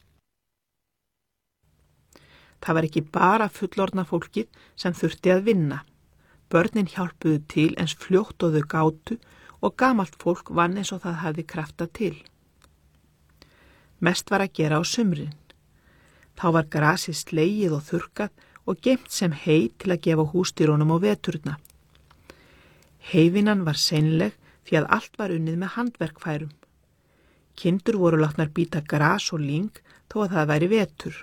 Það var ekki bara fullorðna fólkið sem þurfti að vinna. Börnin hjálpuðu til eins fljótt og þau gátu og gamalt fólk vann eins og það hafði krafta til. Mest var að gera á sumrin. Þá var grasið slegið og þurrkað og geymt sem hey til að gefa húsdýrunum á veturna. Heyvinnan var seinleg því að allt var unnið með handverkfærum. Kindur voru látnar bíta gras og lyng þó að það væri vetur.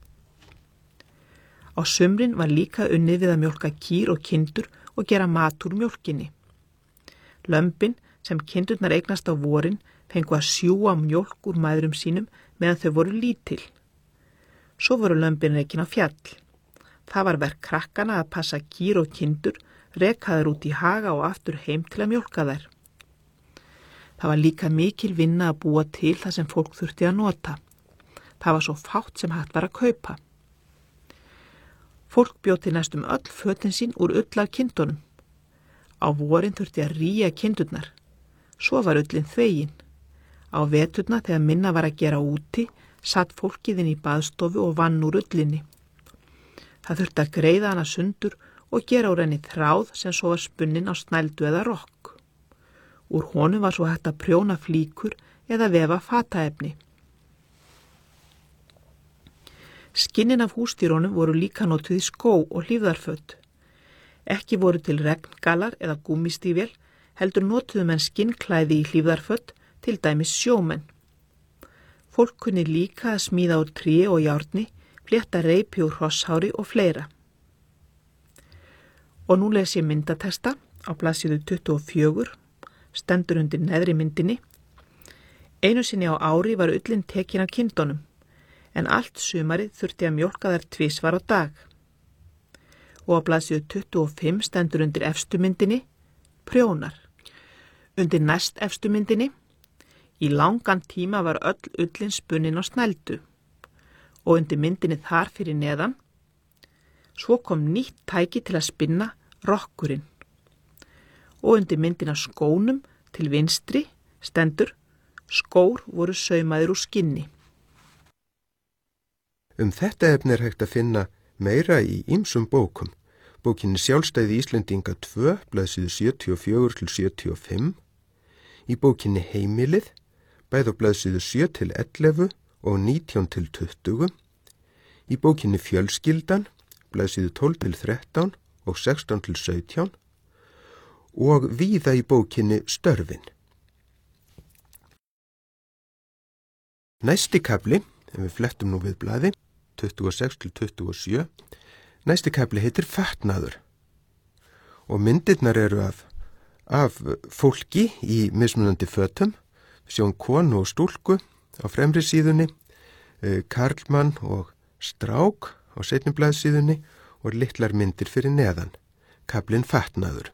Á sumrin var líka unnið við að mjólka kýr og kindur og gera mat úr mjólkinni. Lömbin sem kindurnar eignast á vorin fengu að sjúga mjólk úr mæðrum sínum meðan þau voru lítil. Svo voru lömbin rekin á fjall. Það var verk krakkana að passa kýr og kindur, reka þær út í haga og aftur heim til að mjólka þær. Það var líka mikil vinna að búa til það sem fólk þurfti að nota. Það var svo fátt sem hægt var að kaupa. Fólk bjó til næstum öll fötin sín úr ull af kindunum. Á vorin þurfti að rýja kindurnar. Svo var ullin þvegin. Á veturna þegar minna var að gera úti, satt fólkið inn í baðstofu og vann úr ullinni. Það þurfti að greiða hana sundur og gera úr henni þráð sem svo var spunnin á snældu eða rokk. Úr honum var svo hægt að prjóna flíkur eða vefa fataefni. Skinnin af húsdýrunum voru líka notuð í skó og hlífðarföt. Ekki voru til regngalar eða gúmmístívél, heldur notuðu menn skinnklæði í hlífðarföt, til dæmis sjómenn. Fólk kunni líka að smíða úr tré og járni, flétta reipi úr hrosshári og fleira. Og nú les ég myndatexta á blaðsíðu 24, stendur undir neðri myndinni. Einu sinni á ári var ullin tekin af kindunum, en allt sumarið þurfti að mjólka þær 2 var á dag. Og á blaðsíðu 25 stendur undir efstu myndinni prjónar. Undir næst efstu myndinni í langan tíma var öll ullin spunnin á snældu og undir myndinni þar fyrir neðan svo kom nýtt tæki til að spinna rokkurinn. Og undir myndina skónum til vinstri stendur skór voru saumaðir úr skinni. Þetta efni hægt að finna meira í ýmsum bókum. Bókinni Sjálfstæði Íslendinga 2, blaðsíðu 74-75, í bókinni Heimilið, bæði á blaðsíðu 7 til 11 og 19 til 20, í bókinni Fjölskyldan, blaðsíðu 12 til 13 og 16 til 17 og víða í bókinni Störfin. Næsti kafli, ef við flettum nú við blaði, 26 til 27, næsti kafli heitir Fatnaður og myndirnar eru af fólki í mismunandi fötum. Við sjáum konu og stúlku á fremri síðunni, karlmann og strák á seinni blaðsíðunni og litlar myndir fyrir neðan. Kaflinn Fatnaður.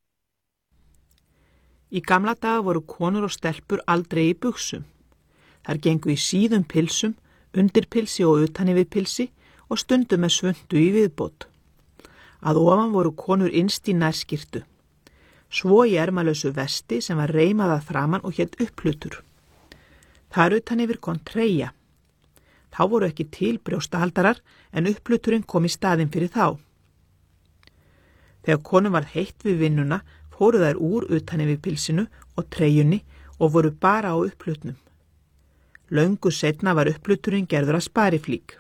Í gamla daga voru konur og stelpur aldrei í buxum. Þær gengu í síðum pilsum, undir pilsi og utan yfir pilsi og stundum með svuntu í viðbót. Að ofan voru konur innst í nærskyrtu. Svo í ermalausu vesti sem var reimað að framan og hét upplutur. Þar utan yfir kom treyja. Þá voru ekki til brjóstahaldarar en uppluturinn kom í staðinn fyrir þá. Þegar konum var heitt við vinnuna fóru þær úr utan yfir pilsinu og treyjunni og voru bara á upplutnum. Löngu seinna var uppluturinn gerður að spariflík.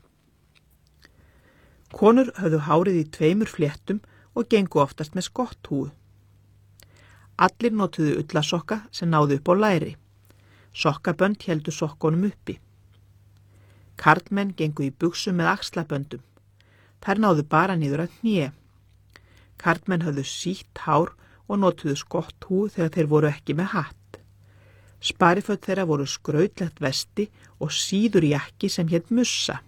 Konur höfðu hárið í 2 fléttum og gengu oftast með skotthúfu. Allir notuðu ullasokka sem náðu upp á læri. Sokkabönd héldu sokkunum uppi. Karlmenn gengu í buxum með axlaböndum. Þær náðu bara niður að hné. Karlmenn höfðu sítt hár og notuðu skotthúfu þegar þeir voru ekki með hatt. Spariföt þeirra voru skrautlegt vesti og síður jakki sem hét mussa.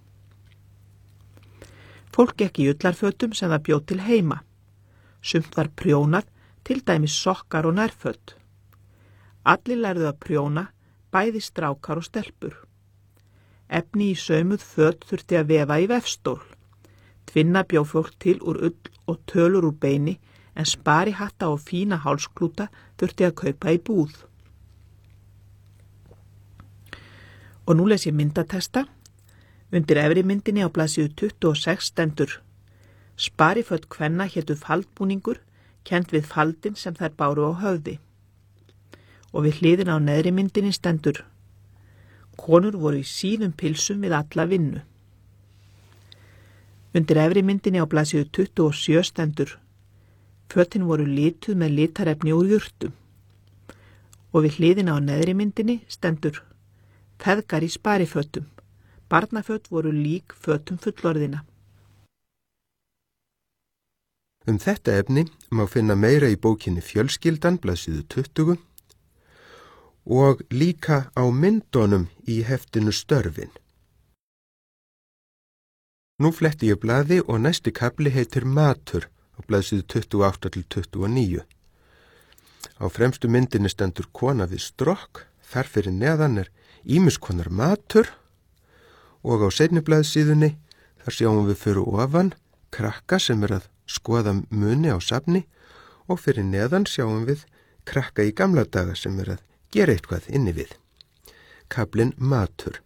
Fólk gekk í ullarfötum sem það bjóð til heima. Sumt var prjónað, til dæmis sokkar og nærföt. Allir lærðu að prjóna, bæði strákar og stelpur. Efni í saumuð föt þurfti að vefa í vefstól. Tvinna bjó fólk til úr ull og tölur úr beini, en sparihatta og fína hálsklúta þurfti að kaupa í búð. Og nú les ég myndatesta. Undir efri myndinni á blaðsíðu 26 stendur: Spariföt kvenna hétu faldbúningur, kennt við faldin sem þær báru á höfði. Og við hliðina á neðri myndinni stendur: Konur voru í síðum pilsum við alla vinnu. Undir efri myndinni á blaðsíðu 27 stendur: Fötin voru lituð með litarefni úr jurtum. Og við hliðina á neðri myndinni stendur: Feðgar í sparifötum. Barnaföt voru lík fötum fullorðina. Þetta efni má finna meira í bókinni Fjölskyldan, blaðsíðu 20 og líka á myndunum í heftinu Störfin. Nú fletti ég blaði og næsti kafli heitir Matur á blaðsíðu 28 til 29. Á fremstu myndinni stendur kona við strokk, þar fyrir neðan ýmis konar matur og á seinni blaðsíðunni þar sjáum við fyrir ofan krakka sem að skoða muni á safni og fyrir neðan sjáum við krakka í gamla daga sem að gera eitthvað inni við. Kaflinn Matur.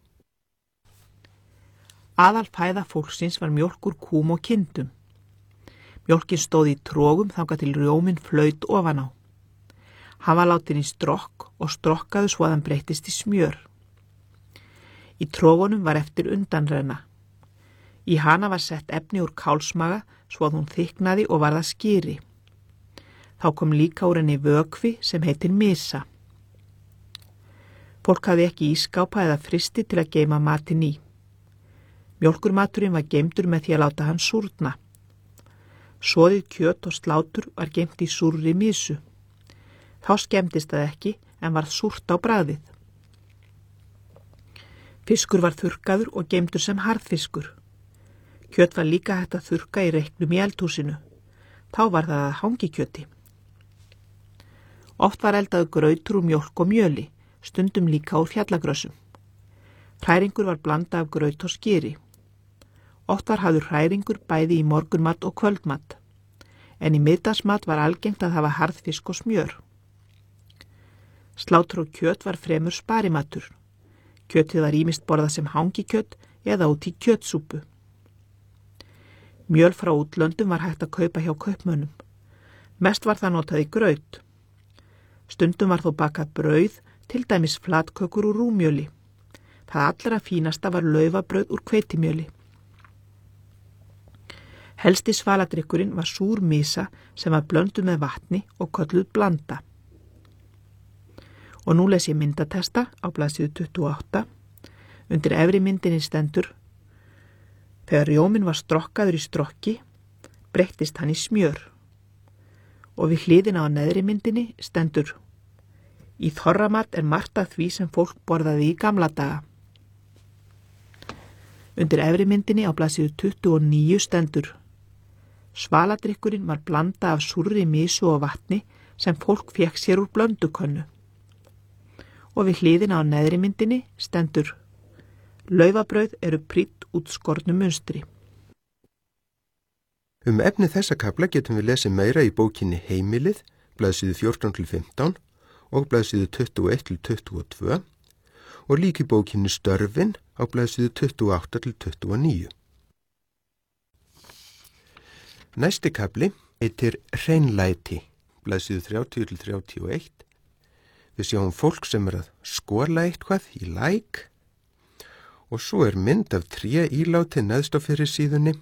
Aðalfæða fólksins var mjólk úr kúm og kindum. Mjólkin stóð í trógum þangað til rjóminn flaut ofan á. Hann var látin í strokk og strokkaðu svo að hann breyttist í smjör. Í trógunum var eftir undanrenna. Í hana var sett efni úr kálsmaga svo að hún þyknaði og varð að skýri. Þá kom líka úr henni vökvi sem heitir misa. Fólk hafði ekki ískápa eða fristi til að geyma matinn í. Mjólkurmaturinn var geymdur með því að láta hann súrna. Soðið kjöt og slátur var geymt í súrri misu. Þá skemmtist það ekki en varð súrt á bragðið. Fiskur var þurrkaður og geymdur sem harðfiskur. Kjöt var líka hægt að þurrka í reyknum í eldhúsinu. Þá var það að hangikjöti. Oft var eldaður grautur úr mjólk og mjöli, stundum líka úr fjallagrössum. Hræringur var blanda af graut og skyri. Oft var hafður hræringur bæði í morgunmat og kvöldmat, en í middagsmat var algengt að hafa harðfisk og smjör. Slátur og kjöt var fremur sparimatur. Kjötið var ýmist borðað sem hangikjöt eða út í kjötsúpu. Mjöl frá útlöndum var hægt að kaupa hjá kaupmönnum. Mest var það notað í graut. Stundum var þó bakað brauð til dæmis flatkökur úr rúmjöli. Það allra fínasta var laufabrauð úr hvetimjöli. Helsti svaladrykkurinn var súr mysa sem var blönduð með vatni og kölluð blanda. Og nú les ég myndatesta á blaðsíðu 28. Undir efri myndinni stendur: þegar rjóminn var strokkaður í strokki, breyttist hann í smjör. Og við hliðina á neðri myndinni stendur: í þorramat margt af því sem fólk borðaði í gamla daga. Undir efri myndinni á blaðsíðu 29 stendur: svaladrykkurinn var blanda af súrri mysu og vatni sem fólk fékk sér úr blöndukönnu. Og við hliðina á neðri myndinni stendur: laufabrauð eru prýdd út skornu munstri. Efni þessa kafla getum við lesið meira í bókinni Heimilið, blaðsíðu 14-15 og blaðsíðu 21-22 og líka í bókinni Störfin á blaðsíðu 28-29. Næsti kafli heitir Hreinlæti, blaðsíðu 30-31. Við sjáum fólk sem að skóla eitthvað í læk og svo mynd af tréíláti neðst á fyrir síðunni.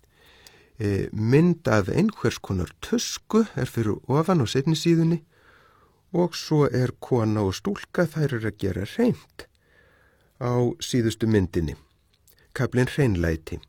Mynd af einhvers konar tusku fyrir ofan á seinni síðunni og svo kona og stúlka, þær að gera hreint á síðustu myndinni. Kaflinn Hreinlæti.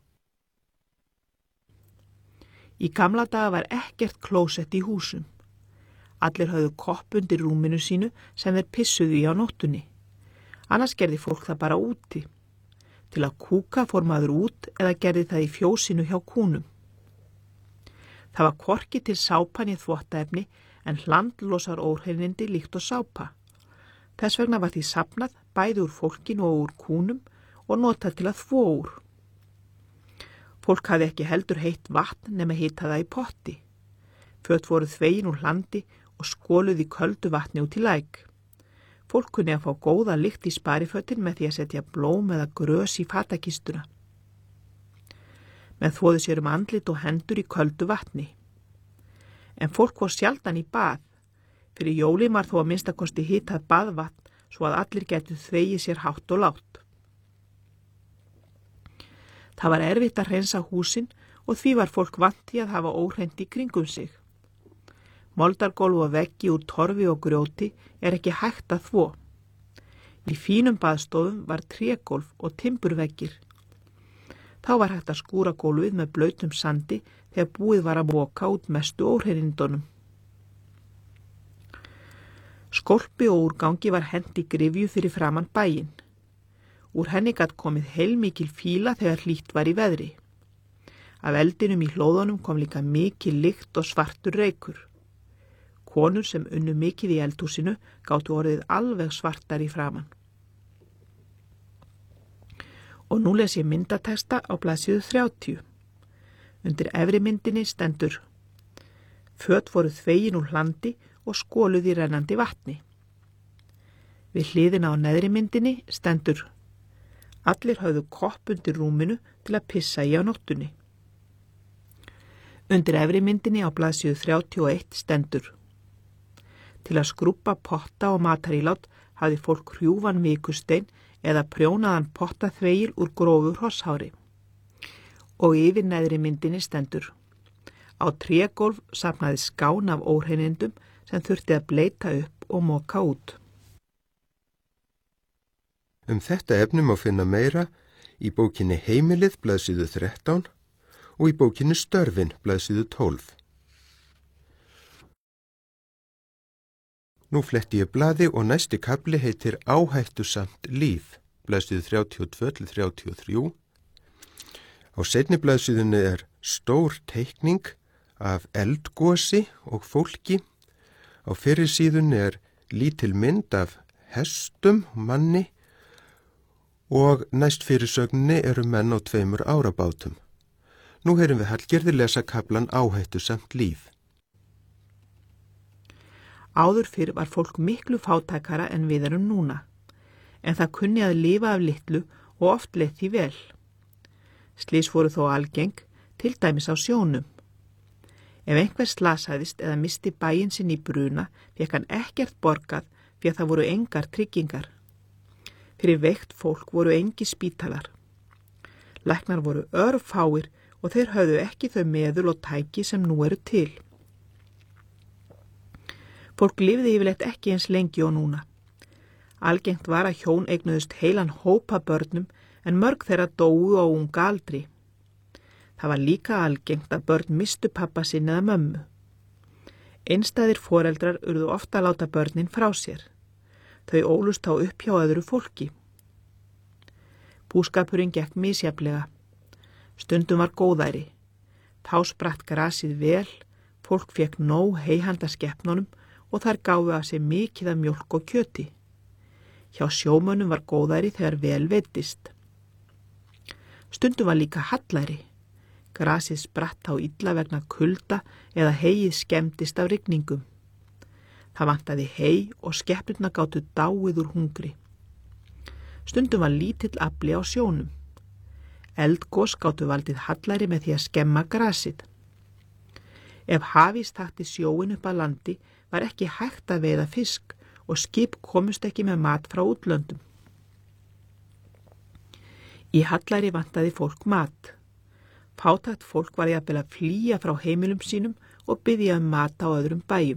Í gamla daga var ekkert klósett í húsum. Allir höfðu kopp undir rúminu sínu sem þeir pissuðu í á nóttunni. Annars gerði fólk það bara úti. Til að kúka fór maður út eða gerði það í fjósinu hjá kúnum. Það var hvorki til sápan í þvottaefni en hlandlosar óhreinindi líkt og sápa. Þess vegna var því safnað bæði úr fólkinu og úr kúnum og notað til að þvo úr. Fólk hafði ekki heldur heitt vatn nema hita það í potti. Föt voru þvegin úr hlandi og skoluð í köldu vatni út í læk. Fólk kunni að fá góða lykt í sparifötin með því að setja blóm eða grös í fatakistuna. Menn þvoðu sér andlit og hendur í köldu vatni. En fólk fór sjaldan í bað. Fyrir jólin var þó að minnstakosti hitað baðvatn svo að allir getu þvegið sér hátt og lágt. Það var erfitt að hreinsa húsin og því var fólk vant í að hafa óhreint í kringum sig. Moldargólf og veggi úr torfi og grjóti ekki hægt að þvo. Í fínum baðstofum var trégólf og timburveggir. Þá var hægt að skúra gólfið með blautum sandi þegar búið var að moka út mestu óhreinindunum. Skólpi og úrgangi var hent í gryfju fyrir framan bæinn. Úr henni gat komið heilmikil fíla þegar hlýtt var í veðri. Af eldinum í hlóðunum kom líka mikil lykt og svartur reykur. Konur sem unnu mikið í eldhúsinu gátu orðið alveg svartar í framan. Og nú les ég myndatexta á blaðsíðu 30. Undir efri myndinni stendur: föt voru þvegin úr hlandi og skoluð í rennandi vatni. Við hliðina á neðri myndinni stendur: allir höfðu kopp undir rúminu til að pissa í á nóttunni. Undir efri myndinni á blaðsíðu 31 stendur: til að skrúbba potta og matarílát hafði fólk hrjúfan vikustein eða prjónaðan pottaþvegil úr grófu hrosshári. Og yfir neðri myndinni stendur: á trégólf safnaði skán af óhreinindum sem þurfti að bleita upp og moka út. Þetta efni má finna meira í bókinni Heimilið, blaðsíðu 13 og í bókinni Störfin, blaðsíðu 12. Nú fletti ég blaði og næsti kafli heitir Áhættusamt líf, blaðsíðu 32-33. Á seinni blaðsíðunni stór teikning af eldgosi og fólki. Á fyrri síðunni lítil mynd af hestum, manni og næst fyrirsögninni menn á 2 árabátum. Nú heyrum við Hallgerði lesa kaflan Áhættusamt líf. Áður fyrr var fólk miklu fátækara en við erum núna, en það kunni að lifa af litlu og oft leið því vel. Slys voru þó algeng, til dæmis á sjónum. Ef einhver slasaðist eða misti bæinn sinn í bruna, fékk hann ekkert borgað því að það voru engar tryggingar. Fyrir veikt fólk voru engi spítalar. Læknar voru örfáir og þeir höfðu ekki þau meðul og tæki sem nú eru til. Fólk lifði yfirleitt ekki eins lengi og núna. Algengt var að hjón eignuðust heilan hópa börnum en mörg þeirra dóu á unga aldri. Það var líka algengt að börn mistu pappa sinn eða mömmu. Einstæðir foreldrar urðu ofta að láta börnin frá sér. Þau ólust á upp hjá öðru fólki. Búskapurinn gekk misjafnlega. Stundum var góðæri. Þá spratt grasið vel, fólk fékk nóg heyhanda skepnunum og þær gáfu af sér mikið af mjólk og kjöti. Hjá sjómönnum var góðæri þegar vel veiddist. Stundum var líka hallæri. Grasið spratt á illa vegna kulda eða heyið skemmdist af rigningum. Það vantaði hey og skepnurnar gátu dáið úr hungri. Stundum var lítill afli á sjónum. Eldgos gátu valdið hallæri með því að skemma grasið. Ef hafís takti sjóin upp að landi var ekki hægt að veiða fisk og skip komust ekki með mat frá útlöndum. Í hallæri vantaði fólk mat. Fátækt fólk var jafnvel að flýja frá heimilum sínum og biðja mat á öðrum bæjum.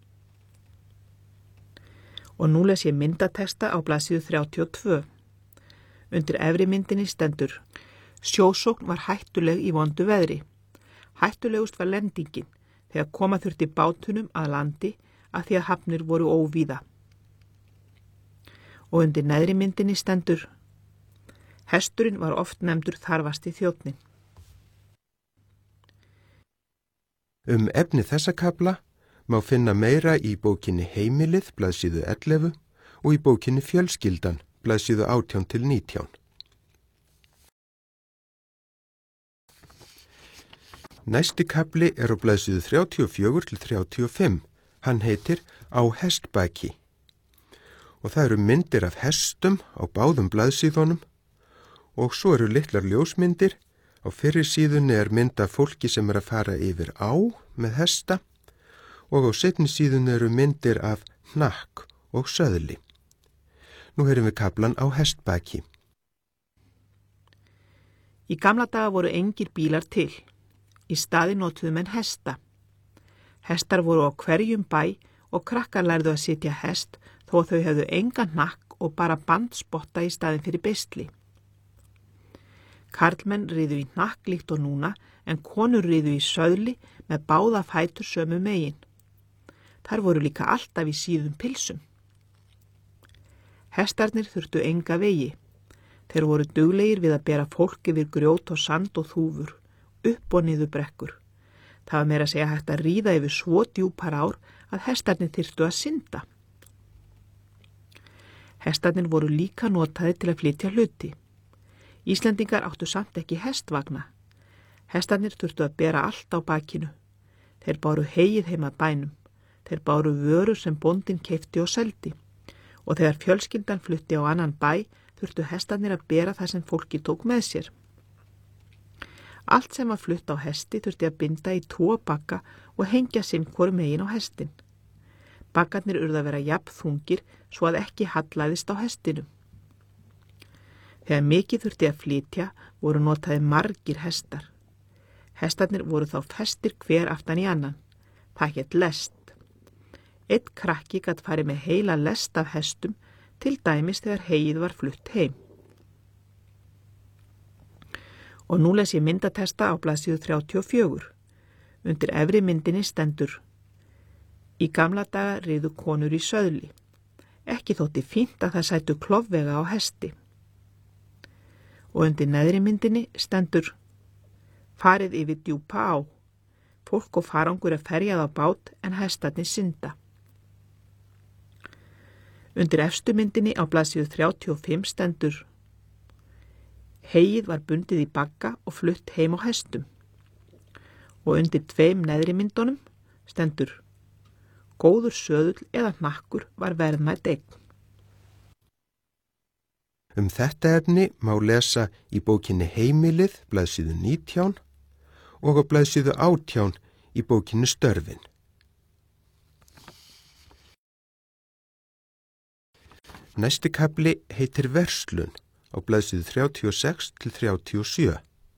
Og nú les ég myndatexta á blaðsíðu 32. Undir efri myndinni stendur: Sjósókn var hættuleg í vondu veðri. Hættulegust var lendingin þegar koma þurfti bátunum að landi að því að hafnir voru óvíða. Og undir neðri myndinni stendur: Hesturinn var oft nefndur þarfasti þjónninn. Efni þessa kafla má finna meira í bókinni Heimilið, blaðsíðu 11 og í bókinni Fjölskyldan, blaðsíðu 18-19. Næsti kafli á blaðsíðu 34-35. Hann heitir Á hestbaki. Og það eru myndir af hestum á báðum blaðsíðunum og svo eru litlar ljósmyndir. Á fyrri síðunni mynd af fólki sem að fara yfir á með hesta og á seinni síðunni eru myndir af hnakk og söðli. Nú heyrum við kaflan Á hestbaki. Í gamla daga voru engir bílar til. Í staði notuðu menn hesta. Hestar voru á hverjum bæ og krakkar lærðu að sitja hest þó að þau hefðu engan hnakk og bara bandspotta í staðin fyrir beisli. Karlmenn riðu í hnakk líkt og núna en konur riðu í söðli með báða fætur sömu megin. Þar voru líka alltaf í síðum pilsum. Hestarnir þurftu enga vegi. Þeir voru duglegir við að bera fólk yfir grjót og sand og þúfur, upp og niður brekkur. Það var meira að segja hægt að ríða yfir svo djúpar ár að hestarnir þyrftu að synda. Hestarnir voru líka notaðir til að flytja hluti. Íslendingar áttu samt ekki hestvagna. Hestarnir þurftu að bera allt á bakinu. Þeir báru heyið heim að bænum. Þeir báru vörur sem bóndinn keypti og seldi. Og þegar fjölskyldan flutti á annan bæ, þurftu hestarnir að bera það sem fólki tók með sér. Allt sem var flutt á hesti þurfti að binda í 2 bagga og hengja sinn hvoru megin á hestin. Baggarnir urðu að vera jafn þungir svo að ekki hallaðist á hestinum. Þegar mikið þurfti að flytja voru notaði margir hestar. Hestarnir voru þá festir hver aftan í annan. Það hét lest. Einn krakki gat farið með heila lest af hestum, til dæmis þegar heyið var flutt heim. Og nú les ég myndatexta á blaðsíðu 34. Undir efri myndinni stendur: Í gamla daga riðu konur í söðli. Ekki þótti fínt að það sætu klofvega á hesti. Og undir neðri myndinni stendur: Farið yfir djúpa á. Fólk og farangur ferjað á bát en hestarnir synda. Undir efstu myndinni á blaðsíðu 35 stendur: Heyið var bundið í bagga og flutt heim á hestum. Og undir 2 neðri myndunum stendur: Góður söðull eða hnakkur var verðmætt eign. Þetta efni má lesa í bókinni Heimilið, blaðsíðu 19 og á blaðsíðu 18 í bókinni Störfin. Næsti kafli heitir Verslun á blaðsíðu 36 til 37.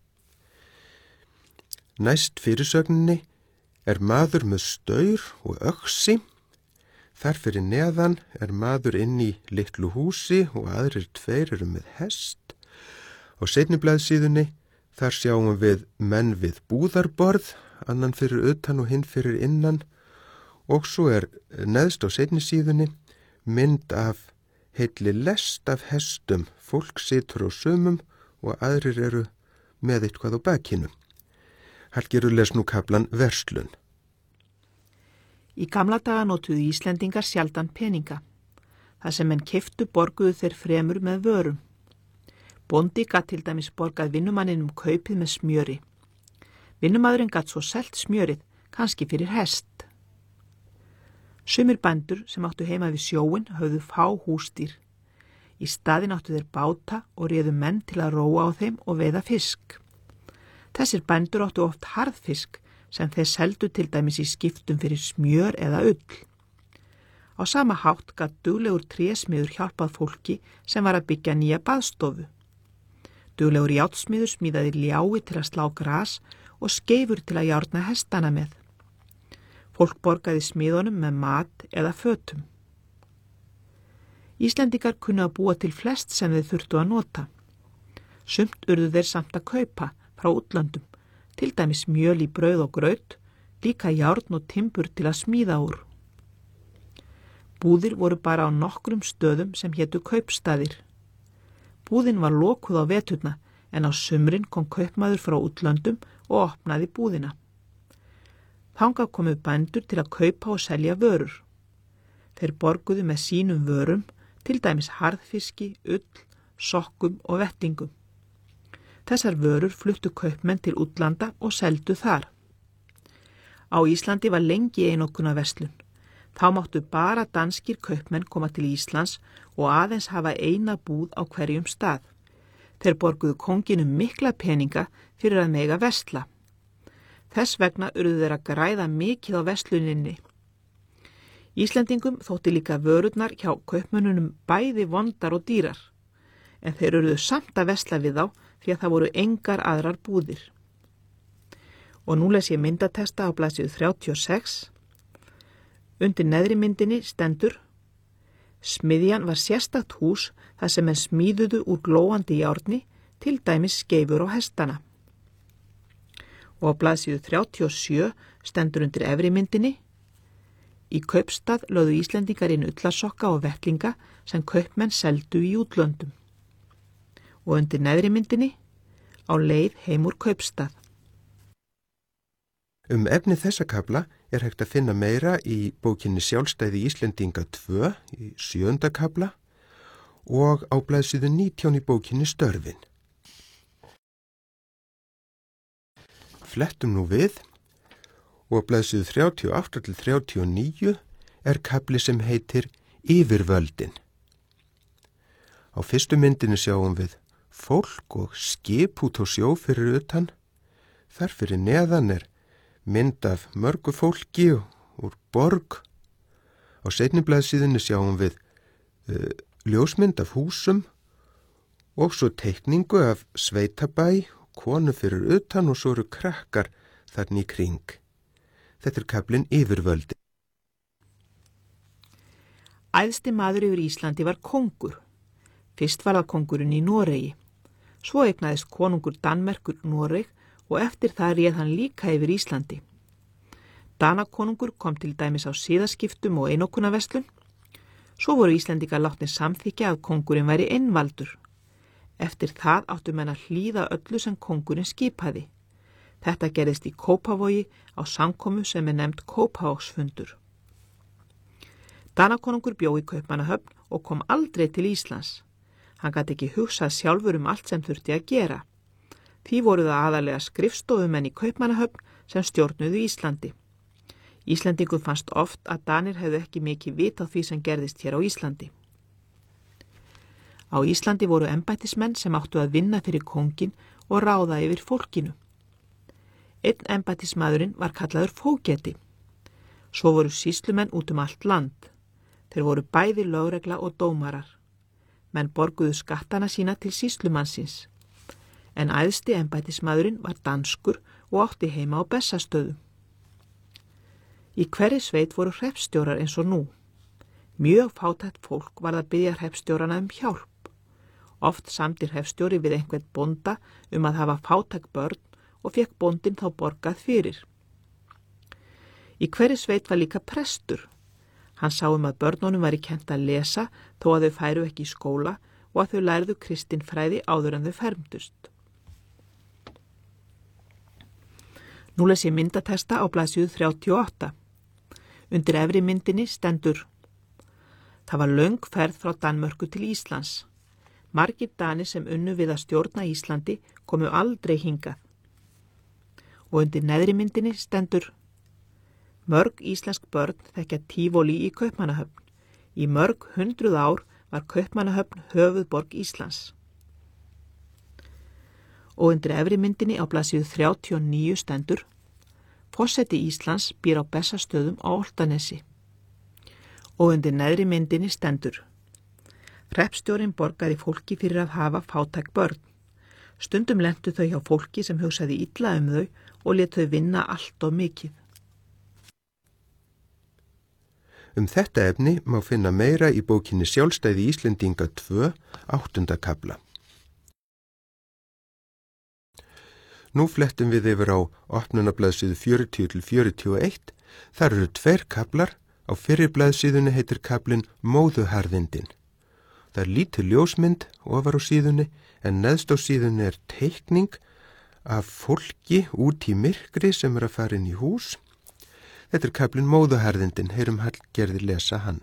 Næst fyrirsögninni er maður með staur og öxi. Þar fyrir neðan er maður inn í litlu húsi og aðrir tveir eru með hest. Á seinni blaðsíðunni þar sjáum við menn við búðarborð, annan fyrir utan og hinn fyrir innan, og svo er neðst á seinni síðunni mynd af heilli lest af hestum. Fólk situr á sumum og aðrir eru með eitthvað á bakinu. Hallgerður les nú kaflan Verslun. Í gamla daga notuðu Íslendingar sjaldan peninga. Það sem menn keyptu borguðu þeir fremur með vörum. Bóndi gat til dæmis borgað vinnumanninum kaupið með smjöri. Vinnumadurinn gat svo selt smjörið, kannski fyrir hest. Sumir bændur sem áttu heima við sjóin höfðu fá húsdýr. Í staðinn áttu þeir báta og réðu menn til að róa á þeim og veiða fisk. Þessir bændur áttu oft harðfisk sem þeir seldu til dæmis í skiptum fyrir smjör eða ull. Á sama hátt gat duglegur trésmiður hjálpað fólki sem var að byggja nýja baðstofu. Duglegur járnsmiður smíðaði ljái til að slá gras og skeifur til að járna hestana með. Fólk borgaði smiðunum með mat eða fötum. Íslendingar kunnu að búa til flest sem þeir þurftu að nota. Sumt urðu þeir samt að kaupa frá útlöndum, til dæmis mjöl í brauð og graut, líka járn og timbur til að smíða úr. Búðir voru bara á nokkrum stöðum sem hétu kaupstaðir. Búðin var lokuð á veturna en á sumrin kom kaupmaður frá útlöndum og opnaði búðina. Þangað komu bændur til að kaupa og selja vörur. Þeir borguðu með sínum vörum, til dæmis harðfiski, ull, sokkum og vettingum. Þessar vörur fluttu kaupmenn til útlanda og seldu þar. Á Íslandi var lengi einokunarverslun. Þá máttu bara danskir kaupmenn koma til Íslands og aðeins hafa eina búð á hverjum stað. Þeir borguðu konginum mikla peninga fyrir að mega versla. Þess vegna urðu þeir að græða mikið á versluninni. Íslendingum þótti líka vörurnar hjá kaupmönnunum bæði vondar og dýrar, en þeir urðu samt að versla við þá því að það voru engar aðrar búðir. Og nú les ég myndatexta á blaðsíðu 36. Undir neðri myndinni stendur: Smiðjan var sérstakt hús þar sem menn smíðuðu úr glóandi járni, til dæmis skeifur á hestana. Og á blaðsíðu 37 stendur undir efri myndinni: Í kaupstað lögðu Íslendingar inn ullarsokka og vettlinga sem kaupmenn seldu í útlöndum. Og undir neðri myndinni: Á leið heim úr kaupstað. Efni þessa kafla er hægt að finna meira í bókinni Sjálfstæði Íslendinga 2 í 7. kafla og á blaðsíðu 19 í bókinni Störfin. Flettum nú við og á blaðsíðu 38 til 39 er kafli sem heitir Yfirvöldin. Á fyrstu myndinni sjáum við fólk og skip út á sjó fyrir utan. Þar fyrir neðan er mynd af mörgu fólki úr borg. Á seinni blaðsíðunni sjáum við ljósmynd af húsum og svo teikningu af sveitabæ, konu fyrir utan og svo eru krakkar þarna í kring. Þetta er kaflinn Yfirvöldin. Æðsti maður yfir Íslandi var kongur. Fyrst var það kongurinn í Noregi. Svo eignaðist konungur Danmerkur Noreg og eftir það réð hann líka yfir Íslandi. Danakonungur kom til dæmis á siðaskiptum og einokunarverslun. Svo voru Íslendingar látnir samþykkja að kongurinn væri einvaldur. Eftir það áttu menn að hlýða öllu sem kongurinn skipaði. Þetta gerðist í Kópavogi á samkomu sem er nefnd Kópavogsfundur. Danakonungur bjó í Kaupmannahöfn og kom aldrei til Íslands. Hann gat ekki hugsað sjálfur allt sem þurfti að gera. Því voru það aðalega skrifstofumenn í Kaupmannahöfn sem stjórnuðu Íslandi. Íslendingum fannst oft að Danir hefðu ekki mikið vit á því sem gerðist hér á Íslandi. Á Íslandi voru embættismenn sem áttu að vinna fyrir kónginn og ráða yfir fólkinu. Einn embættismaðurinn var kallaður fógeti. Svo voru sýslumenn út allt land. Þeir voru bæði lögregla og dómarar. menn borguðu skattana sína til sýslumannsins, en æðsti embættismaðurinn var danskur og átti heima á Bessastöðum. Í hverri sveit voru hreppstjórar eins og nú. Mjög fátækt fólk var að biðja hreppstjórana hjálp. Oft samdi hreppstjóri við einhvern bónda að hafa fátæk börn og fekk bóndinn þá borgað fyrir. Í hverri sveit var líka prestur. Hann sá að börnunum væri kennt að lesa þó að þau færu ekki í skóla og að þau lærðu kristinfræði áður en þau fermdust. Nú les ég myndatexta á blaðsíðu 38. Undir efri myndinni stendur: Það var löng ferð frá Danmörku til Íslands. Margir Danir sem unnu við að stjórna Íslandi komu aldrei hingað. Og undir neðri myndinni stendur: Mörg íslensk börn þekkja Tívolí í Kaupmannahöfn. Í mörg 100 ár var Kaupmannahöfn höfuðborg Íslands. Og undir efri myndinni á blaðsíðu 39 stendur: Forseti Íslands býr á Bessastöðum á Álftanesi. Og undir neðri myndinni stendur: Hreppstjórinn borgaði fólki fyrir að hafa fátæk börn. Stundum lentu þau hjá fólki sem hugsaði illa þau og lét þau vinna allt of mikið. Þetta efni má finna meira í bókinni Sjálfstæði Íslendinga 2, 8. kafla. Nú flettum við yfir á opnunarblaðsíðu 40-41. Þar eru 2 kaflar. Á fyrri blaðsíðunni heitir kaflinn Móðuharðindin. Það er lítil ljósmynd ofar á síðunni, en neðst á síðunni er teikning af fólki út í myrkri sem að fara inn í hús. Þetta er kaflinn Móðuharðindin, heyrum Hallgerði lesa hann.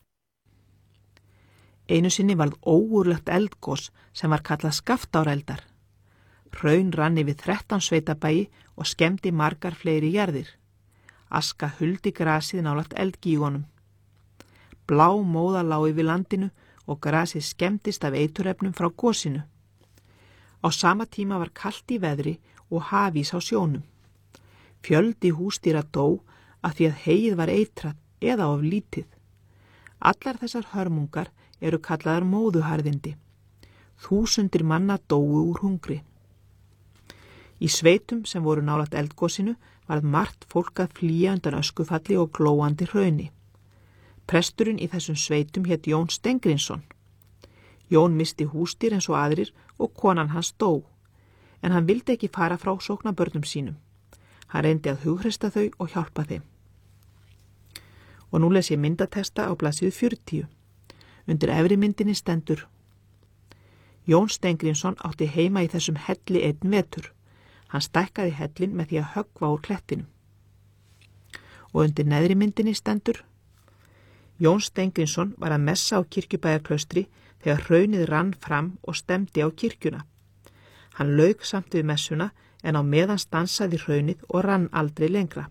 Einu sinni varð ógurlegt eldgos sem var kallað Skaftáreldar. Hraun rann yfir 13 sveitabæi og skemmdi margar fleiri jarðir. Aska huldi grasið nálægt eldgígunum. Blá móða lá yfir landinu og grasið skemmdist af eiturefnum frá gosinu. Á sama tíma var kalt í veðri og hafís á sjónum. Fjöldi húsdýra dó af því að heyið var eitrað eða of lítið. Allar þessar hörmungar eru kallaðar móðuharðindi. 1000 manna dóu úr hungri. Í sveitum sem voru nálægt eldgosinu varð margt fólk að flýja undan öskufalli og glóandi hrauni. Presturinn í þessum sveitum hét Jón Steingrímsson. Jón misti húsdýr eins og aðrir og konan hans dó, en hann vildi ekki fara frá sóknarbörnum sínum. Hann reyndi að hughrista þau og hjálpa þeim. Og nú les ég myndatexta á blaðsíðu 40. Undir efri myndinni stendur: Jón Steingrímsson átti heima í þessum helli einn vetur. Hann stækkaði hellin með því að höggva úr klettinum. Og undir neðri myndinni stendur: Jón Steingrímsson var að messa á Kirkjubæjarklaustri þegar hraunið rann fram og stemdi á kirkjuna. Hann lauk samt við messuna en á meðan stansaði hraunið og rann aldrei lengra.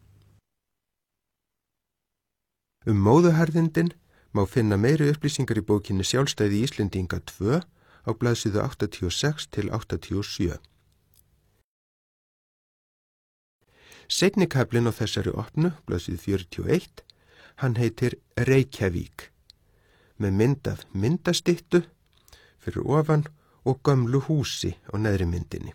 Móðuharðindin má finna meiri upplýsingar í bókinni Sjálfstæði Íslendinga 2 á blaðsíðu 86-87. Seinni kaflinn á þessari opnu, blaðsíðu 41, hann heitir Reykjavík, með mynd af myndastyttu fyrir ofan og gömlu húsi á neðri myndinni.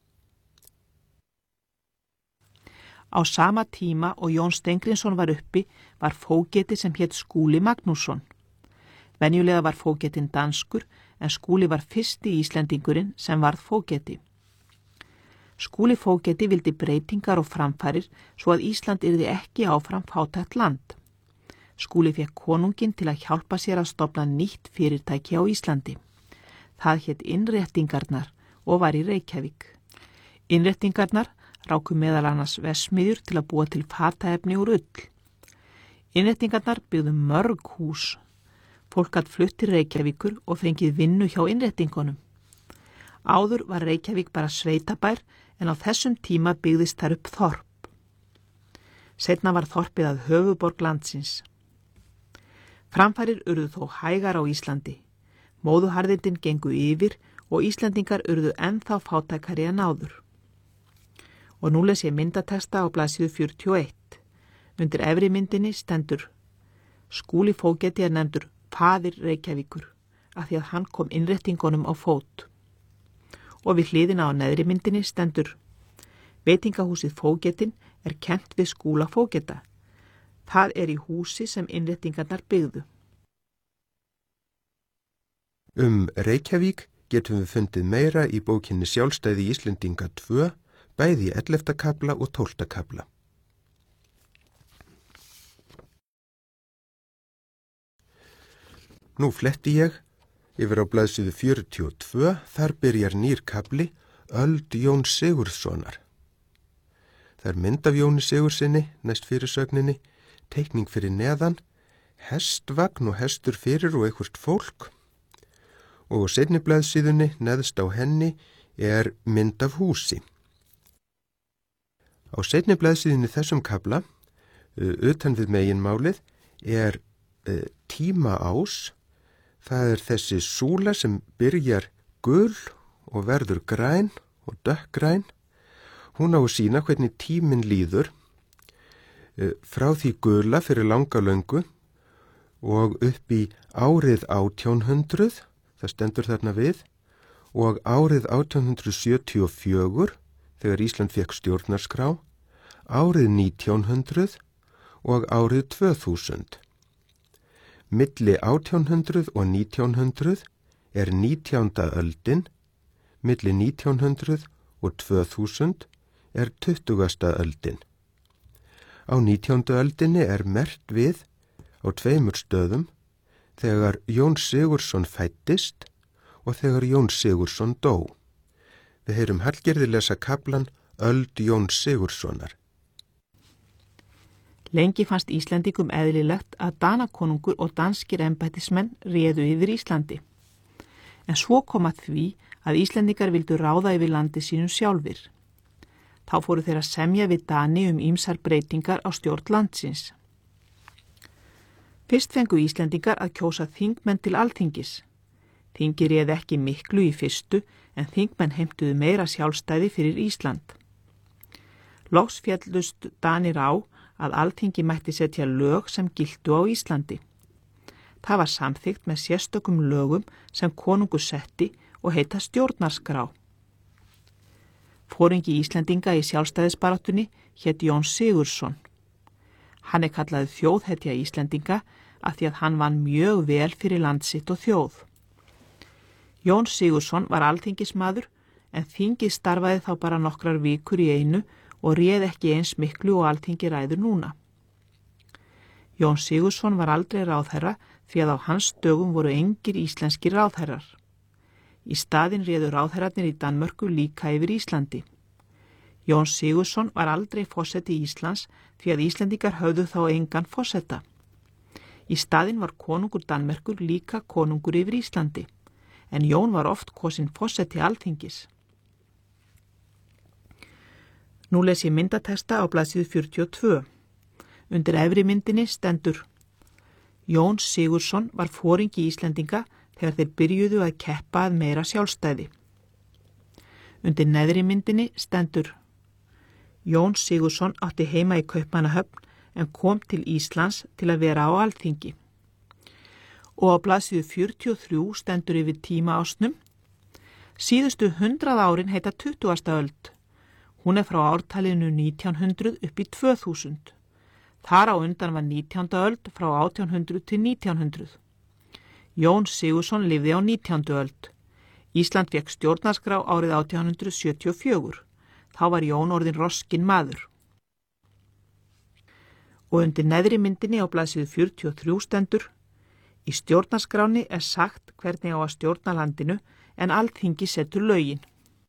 Á sama tíma og Jón Steingrímsson var uppi var fógeti sem hét Skúli Magnússon. Venjulega var fógetin danskur en Skúli var fyrsti Íslendingurinn sem varð fógeti. Skúli fógeti vildi breytingar og framfarir svo að Ísland yrði ekki áfram fátækt land. Skúli fekk konunginn til að hjálpa sér að stofna nýtt fyrirtæki á Íslandi. Það hét Innréttingarnar og var í Reykjavík. Innréttingarnar ráku meðal annars verksmiðjur til að búa til fataefni úr ull. Innréttingarnar byggðu mörg hús. Fólk gat flutt til Reykjavíkur og fengið vinnu hjá innréttingunum. Áður var Reykjavík bara sveitabær en á þessum tíma byggðist þar upp þorp. Seinna var þorpið að höfuðborg landsins. Framfarir urðu þó hægar á Íslandi. Móðuharðindin gengu yfir og Íslandingar urðu ennþá fátækari en áður. Og nú les ég myndatexta á blaðsíðu 41. Undir efri myndinni stendur: Skúli fógeti nefndur faðir Reykjavíkur af því að hann kom innréttingunum á fót. Og við hliðina á neðri myndinni stendur: Veitingahúsið Fógetinn er kennt við Skúla Fógeta. Það er í húsi sem innréttingarnar byggðu. Reykjavík getum við fundið meira í bókinni Sjálfstæði Íslendinga 2, bæði í 11. kafla og 12. kafla. Nú fletti ég yfir á blaðsíðu 42, þar byrjar nýr kafli, Öld Jóns Sigurðssonar. Það er mynd af Jóni Sigurðssyni, næst fyrirsögninni, teikning fyrir neðan, hestvagn og hestur fyrir og eitthvert fólk, og á seinni blaðsíðunni, neðst á henni, er mynd af húsi. Á seinni blaðsíðunni þessum kafla, utan við meginmálið, er tímaás. Það er þessi súla sem byrjar gul og verður græn og dökkgræn. Hún á að sýna hvernig tíminn líður frá því gula fyrir langa löngu og upp í árið 1800, það stendur þarna við, og árið 1874, þegar Ísland fékk stjórnarskrá, árið 1900 og árið 2000. Milli 1800 og 1900 er 19. öldin, milli 1900 og 2000 er 20. öldin. Á 19. öldinni er merkt við á 2 stöðum þegar Jón Sigurðsson fæddist og þegar Jón Sigurðsson dó. Við heyrum Hallgerði lesa kaflan Öld Jóns Sigurðssonar. Lengi fannst Íslendingum eðlilegt að Danakonungur og danskir embættismenn réðu yfir Íslandi. En svo kom að því að Íslendingar vildu ráða yfir landi sínum sjálfir. Þá fóru þeir að semja við Dani ýmsar breytingar á stjórn landsins. Fyrst fengu Íslendingar að kjósa þingmenn til alþingis. Þingi réð ekki miklu í fyrstu, en þingmenn heimtuðu meira sjálfstæði fyrir Ísland. Loks féllust Danir á að alþingi mætti setja lög sem giltu á Íslandi. Það var samþykkt með sérstökum lögum sem konungur setti og heita stjórnarskrá. Foringi Íslendinga í sjálfstæðisbaráttunni hét Jón Sigurðsson. Hann er kallaður þjóðhetja Íslendinga af því að hann vann mjög vel fyrir land sitt og þjóð. Jón Sigurðsson var alþingismaður en þingið starfaði þá bara nokkrar vikur í einu og réð ekki eins miklu og alþingi ræður núna. Jón Sigurðsson var aldrei ráðherra því að á hans dögum voru engir íslenskir ráðherrar. Í staðinn réðu ráðherrarnir í Danmörku líka yfir Íslandi. Jón Sigurðsson var aldrei forseti Íslands því að Íslendingar höfðu þá engan forseta. Í staðinn var konungur Danmerkur líka konungur yfir Íslandi, en Jón var oft kosinn forseti alþingis. Nú les ég myndatexta á blaðsíðu 42. Undir efri myndinni stendur: Jón Sigurðsson var foringi Íslendinga þegar þeir byrjuðu að keppa að meira sjálfstæði. Undir neðri myndinni stendur: Jón Sigurðsson átti heima í Kaupmannahöfn en kom til Íslands til að vera á alþingi. Og á blaðsíðu 43 stendur yfir tímaásnum: Síðustu 100 árin heita 20. öld. Hún er frá ártalinu 1900 upp í 2000. Þar á undan var 19. öld frá 1800 til 1900. Jón Sigurðsson lifði á 19. öld. Ísland fékk stjórnarskrá árið 1874. Þá var Jón orðinn roskinn maður. Og undir neðri myndinni á blaðsíðu 43 stendur: Í stjórnarskráni er sagt hvernig á að stjórna landinu en alþingi setur lögin.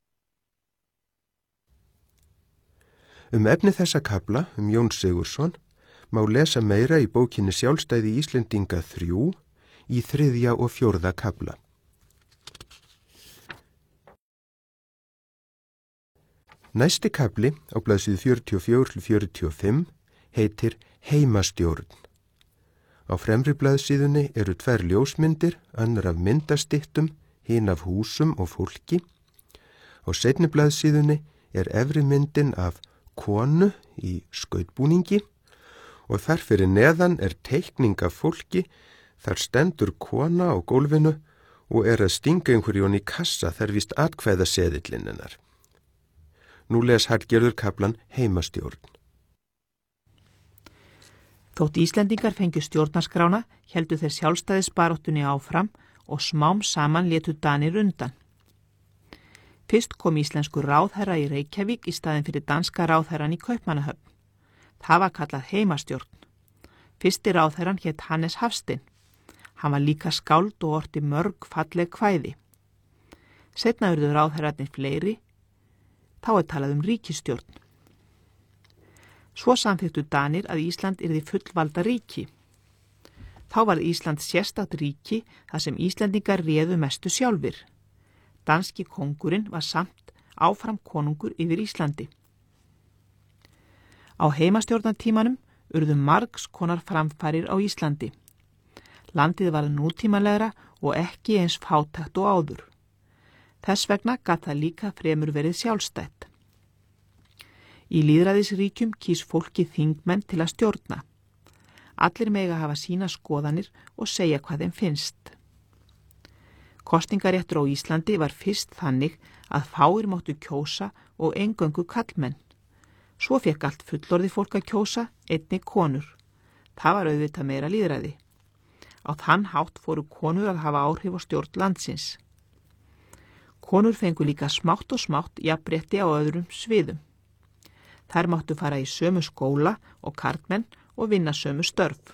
Efni þessa kafla Jón Sigurðsson má lesa meira í bókinni Sjálfstæði Íslendinga 3 í 3. og 4. kafla. Næsti kafli á blaðsíðu 44-45 heitir Heimastjórn. Á fremri blaðsíðunni eru 2 ljósmyndir, önnur af myndastyttum, hin af húsum og fólki. Á seinni blaðsíðunni er efri myndin af konu í skautbúningi og þar fyrir neðan er teikning af fólki, þar stendur kona á gólfinu og að stinga einhverjón í kassa þær víst atkvæða seðillinnar. Nú les Hallgerður kaflan Heimastjórn. Þótt Íslendingar fengju stjórnarskrána héldu þeir sjálfstæðisbaráttunni áfram og smám saman létu Danir undan. Fyrst kom íslensku ráðherra í Reykjavík í staðinn fyrir danska ráðherran í Kaupmannahöfn. Það var kallað heimastjórn. Fyrsti ráðherran hét Hannes Hafstein. Hann var líka skáld og orti mörg falleg kvæði. Seinna urðu ráðherrarnir fleiri, þá talað ríkisstjórn. Svo samþykktu Danir að Ísland yrði fullvalda ríki. Þá var Ísland sérstakt ríki þar sem Íslendingar réðu mestu sjálfir. Danski kóngurinn var samt áfram konungur yfir Íslandi. Á heimastjórnartímanum urðu margs konar framfarir á Íslandi. Landið var nútímalegra og ekki eins fátækt og áður. Þess vegna gat það líka fremur verið sjálfstætt. Í lýðræðisríkjum kýs fólki þingmenn til að stjórna. Allir mega hafa sína skoðanir og segja hvað þeim finnst. Kosningaréttur á Íslandi var fyrst þannig að fáir máttu kjósa og eingöngu karlmenn. Svo fekk allt fullorðið fólk að kjósa, einnig konur. Það var auðvitað meira lýðræði. Á þann hátt fóru konur að hafa áhrif á stjórn landsins. Konur fengu líka smátt og smátt jafnrétti á öðrum sviðum. Þær máttu fara í sömu skóla og karlmenn og vinna sömu störf.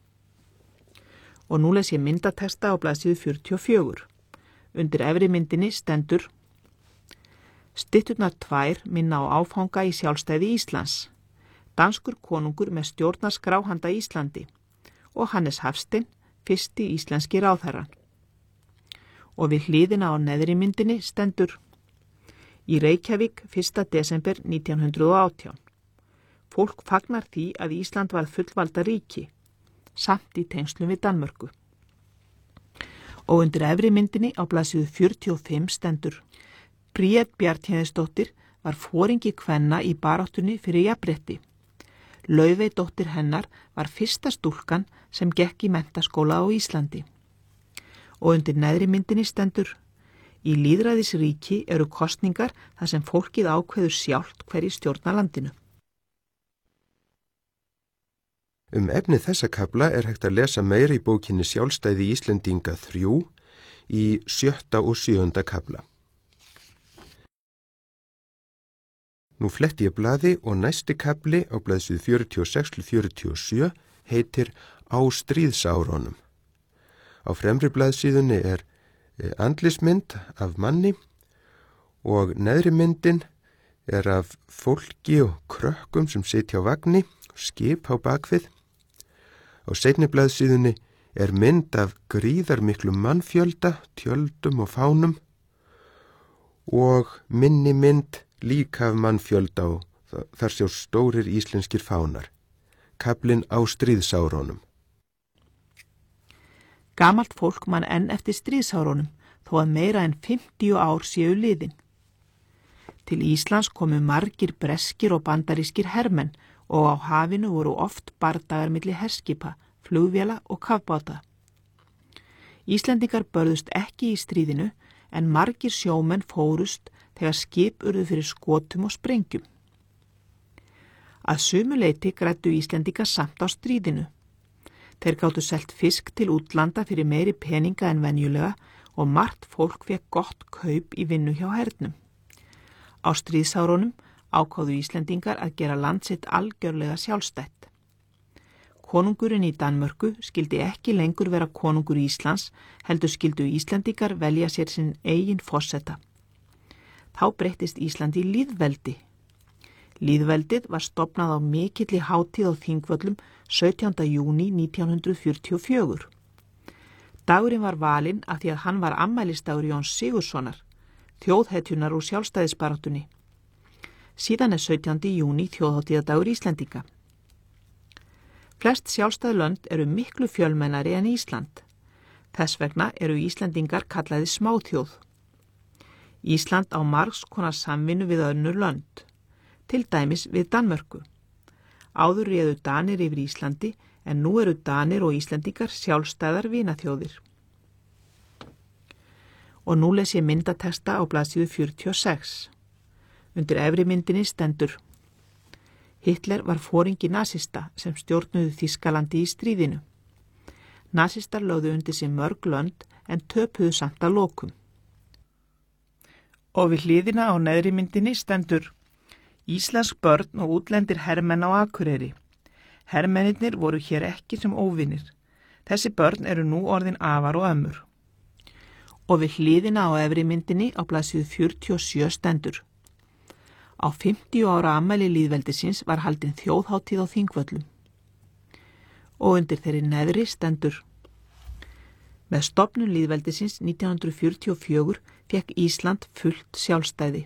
Og nú les ég myndatexta á blaðsíðu 44. Undir efri myndinni stendur: Stytturnar 2 minna á áfanga í sjálfstæði Íslands. Danskur konungur með stjórnarskrá handa Íslandi og Hannes Hafstein, fyrsti íslenski ráðherrann. Og við hliðina á neðri myndinni stendur: Í Reykjavík 1. desember 1918. Fólk fagnar því að Ísland var fullvalda ríki, samt í tengslum við Danmörku. Og undir efri myndinni á blaðsíðu 45 stendur: Bríet Bjarnhéðinsdóttir var foringi kvenna í baráttunni fyrir jafnrétti. Laufey dóttir hennar var fyrsta stúlkan sem gekk í menntaskóla á Íslandi. Og undir neðri myndinni stendur: Í lýðræðisríki eru kosningar þar sem fólkið ákveður sjálft hverju stjórnar landinu. Efni þessa kafla hægt að lesa meira í bókinni Sjálfstæði Íslendinga 3 í 7. og 7. kafla. Nú fletti ég blaði og næsti kafli á blaðsíðu 46-47 heitir Á stríðsárunum. Á fremri blaðsíðunni andlismynd af manni og neðri myndin af fólki og krökkum sem sitja á vagni, skip á bakvið. Á seinni blaðsíðunni mynd af gríðarmiklum mannfjölda, tjöldum og fánum og minni mynd líka af mannfjölda og þar sjá stórir íslenskir fánar. Kaflinn Á stríðsárunum. Gamalt fólk man enn eftir stríðsárunum þó að meira en 50 ár séu liðin. Til Íslands komu margir breskir og bandarískir hermenn og á hafinu voru oft bardagar milli herskipa, flugvéla og kafbáta. Íslendingar börðust ekki í stríðinu en margir sjómenn fórust þegar skip urðu fyrir skotum og sprengjum. Að sumu leyti græddu Íslendingar samt á stríðinu. Þeir gátu selt fisk til útlanda fyrir meiri peninga en venjulega og margt fólk fekk gott kaup í vinnu hjá hernum. Á stríðsárunum ákváðu Íslendingar að gera land sitt algjörlega sjálfstætt. Konungurinn í Danmörku skildi ekki lengur vera konungur Íslands, heldur skildu Íslendingar velja sér sinn eigin forseta. Þá breyttist Ísland í lýðveldi. Lýðveldið var stofnað á mikilli hátíð á Þingvöllum 17. júní 1944. Dagurinn var valinn af því að hann var afmælisdagur Jóns Sigurðssonar, þjóðhetjunar úr sjálfstæðisbaráttunni. Síðan 17. júní þjóðhátíðadagur Íslendinga. Flest sjálfstæð lönd eru miklu fjölmennari en Ísland. Þess vegna eru Íslendingar kallaði smáþjóð. Ísland á margs konar samvinnu við önnur lönd, til dæmis við Danmörku. Áður réðu Danir yfir Íslandi en nú eru Danir og Íslendingar sjálfstæðar vinaþjóðir. Og nú les ég myndatexta á blaðsíðu 46. Undir efri myndinni stendur: Hitler var foringi nasista sem stjórnuðu Þýskalandi í stríðinu. Nasistar lögðu undir sig mörg lönd en töpuðu samt að lokum. Og við hliðina á neðri myndinni stendur: Íslensk börn og útlendir hermenn á Akureyri. Hermennirnir voru hér ekki sem óvinir. Þessi börn eru nú orðin afar og ömmur. Og við hliðina á efri myndinni á blaðsíðu 47 stendur: Á 50 ára afmæli lýðveldisins var haldin þjóðhátíð á Þingvöllum. Og undir þeirri neðri stendur: Með stofnun lýðveldisins 1944 fékk Ísland fullt sjálfstæði.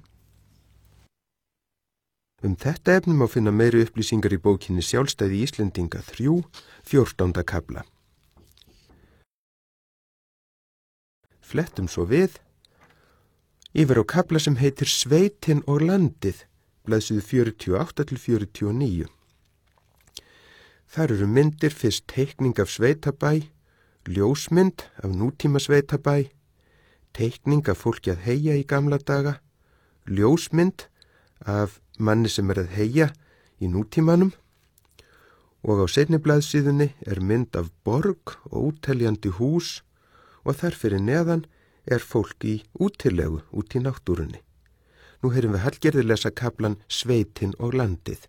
Þetta efni má finna meiri upplýsingar í bókinni Sjálfstæði Íslendinga 3, 14. kafla. Flettum svo við yfir á kafla sem heitir Sveitin og landið, blaðsíðu 48-49. Þar eru myndir, fyrst teikning af sveitabæ, ljósmynd af nútíma sveitabæ, teikning af fólki að heyja í gamla daga, ljósmynd af manni sem að heyja í nútímanum og á seinni blaðsíðunni er mynd af borg og útteljandi hús og þar fyrir neðan er fólk í útilegu út í náttúrunni. Nú heyrum við Hallgerði lesa kaflan Sveitin og landið.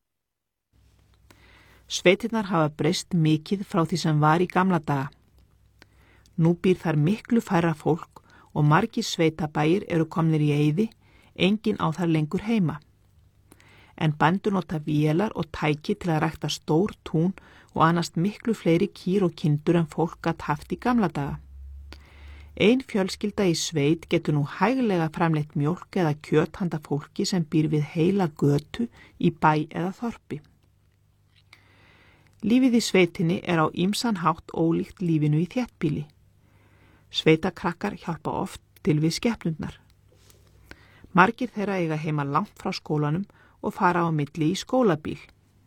Sveitirnar hafa breyst mikið frá því sem var í gamla daga. Nú býr þar miklu færra fólk og margir sveitabæir eru komnir í eyði, enginn á þar lengur heima. En bændur nota vélar og tæki til að rækta stór tún og annast miklu fleiri kýr og kindur en fólk gat haft í gamla daga. Ein fjölskylda í sveit getur nú hæglega framleitt mjólk eða kjöt handa fólki sem býr við heila götu í bæ eða þorpi. Lífið í sveitinni er á ýmsan hátt ólíkt lífinu í þéttbýli. Sveitakrakkar hjálpa oft til við skepnurnar. Margir þeirra eiga heima langt frá skólanum og fara á milli í skólabíl.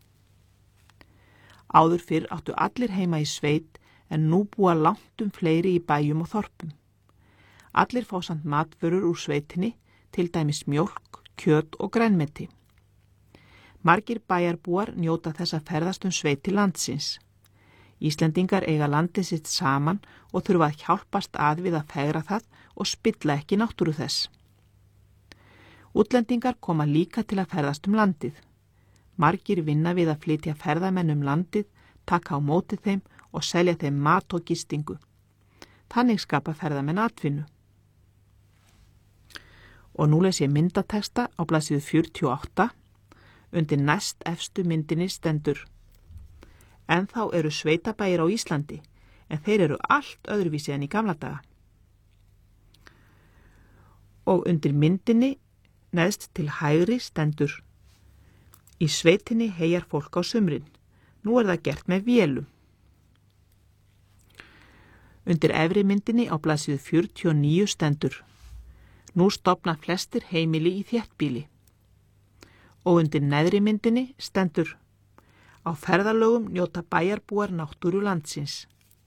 Áður fyrr áttu allir heima í sveit en nú búa langt fleiri í bæjum og þorpum. Allir fá samt matvörur úr sveitinni, til dæmis mjólk, kjöt og grænmeti. Margir bæjarbúar njóta þess að ferðast sveiti landsins. Íslendingar eiga landið sitt saman og þurfa að hjálpast að við að fegra það og spilla ekki náttúru þess. Útlendingar koma líka til að ferðast landið. Margir vinna við að flytja ferðamenn landið, taka á móti þeim og selja þeim mat og gistingu. Þannig skapa ferðamenn atvinnu. Og nú les ég myndatexta á blaðsíðu 48. Undir næst efstu myndinni stendur: Ennþá eru sveitabæir á Íslandi, en þeir eru allt öðruvísi en í gamla daga. Og undir myndinni neðst til hægri stendur: Í sveitinni heyjar fólk á sumrin. Nú er það gert með vélum. Undir efri myndinni á blaðsíðu 49 stendur: Nú stofna flestir heimili í þéttbýli. Og undir neðri myndinni stendur: Á ferðalögum njóta bæjarbúar náttúru landsins.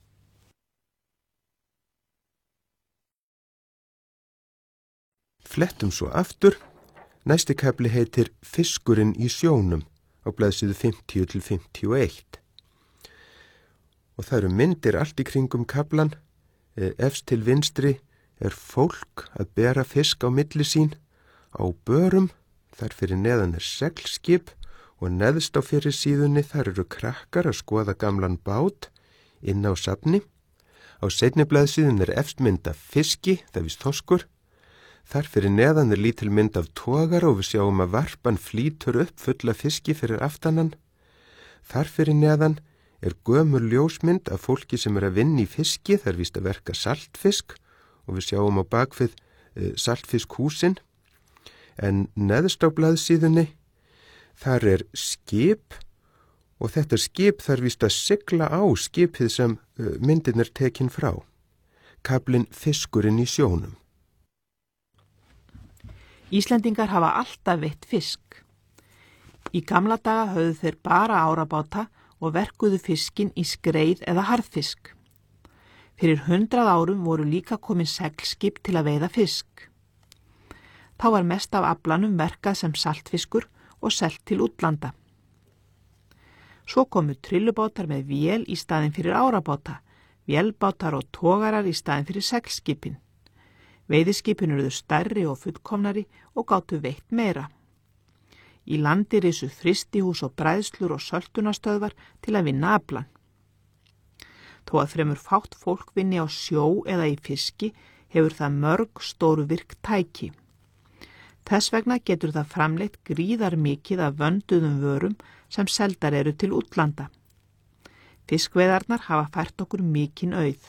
Flettum svo aftur. Næsti kafli heitir Fiskurinn í sjónum á blaðsíðu 50-51. Og það eru myndir allt í kringum kaflan. Efst til vinstri er fólk að bera fisk á milli sín á börum. Þar fyrir neðan er seglskip og neðst á fyrir síðunni þar eru krakkar að skoða gamlan bát inn á safni. Á seinni blaðsíðun er efst mynd af fiski, það víst þorskur. Þar fyrir neðan er lítil mynd af togar og við sjáum að varpan flýtur upp fulla fiski fyrir aftanan. Þar fyrir neðan er gömul ljósmynd af fólki sem er að vinna í fiski, það er víst að verka saltfisk og við sjáum á bakvið saltfiskhúsin. En neðst á blaðsíðunni þar er skip og þetta skip þarf víst að sigla á skipið sem myndin er tekin frá. Kaflinn Fiskurinn í sjónum. Íslendingar hafa alltaf veitt fisk. Í gamla daga höfðu þeir bara árabáta og verkuðu fiskinn í skreið eða harðfisk. Fyrir 100 árum voru líka komin seglskip til að veiða fisk. Þá var mest af aflanum verkað sem saltfiskur og selt til útlanda. Svo komu tryllubátar með vél í staðin fyrir árabáta, vélbátar og togarar í staðin fyrir seglskipin. Veiðiskipin urðu stærri og fullkomnari og gátu veitt meira. Í landi risu frystihús og bræðslur og söltunastöðvar til að vinna aflan. Þó að fremur fátt fólk vinni á sjó eða í fiski hefur það mörg stórvirk tæki. Þess vegna getur það framleitt gríðar mikið af vönduðum vörum sem seldar eru til útlanda. Fiskveiðarnar hafa fært okkur mikinn auð.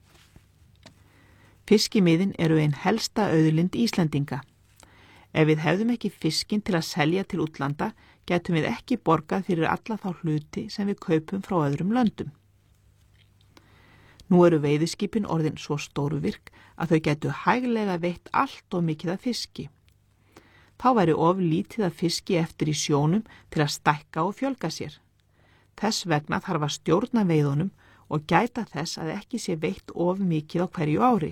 Fiskimiðin eru ein helsta auðlind Íslendinga. Ef við hefðum ekki fiskinn til að selja til útlanda, getum við ekki borgað fyrir alla þá hluti sem við kaupum frá öðrum löndum. Nú eru veiðiskipin orðin svo stórvirk að þau getu hæglega veitt allt of mikið af fiski. Þá væri of lítið af fiski eftir í sjónum til að stækka og fjölga sér. Þess vegna þarf að stjórna veiðunum og gæta þess að ekki sé veitt of mikið á hverju ári.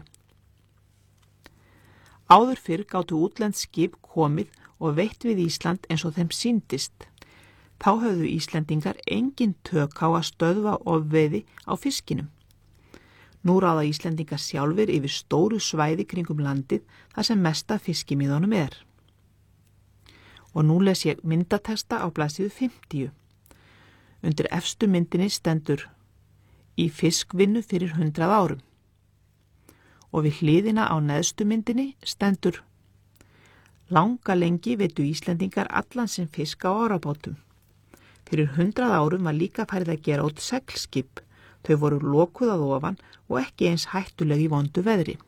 Áður fyrr gátu útlend skip komið og veitt við Ísland eins og þeim sýndist. Þá höfðu Íslendingar engin tök á að stöðva ofveiði á fiskinum. Nú ráða Íslendingar sjálfir yfir stóru svæði kringum landið þar sem mesta fiskimiðunum er. Og nú les ég myndatexta á blaðsíðu 50. Undir efstu myndinni stendur í fiskvinnu fyrir 100 árum. Og við hliðina á neðstu myndinni stendur langa lengi veitu Íslendingar allan sem fisk á árabátum. Fyrir 100 árum var líka farið að gera út seglskip. Þau voru lokuð að ofan og ekki eins hættuleg í vondu veðri.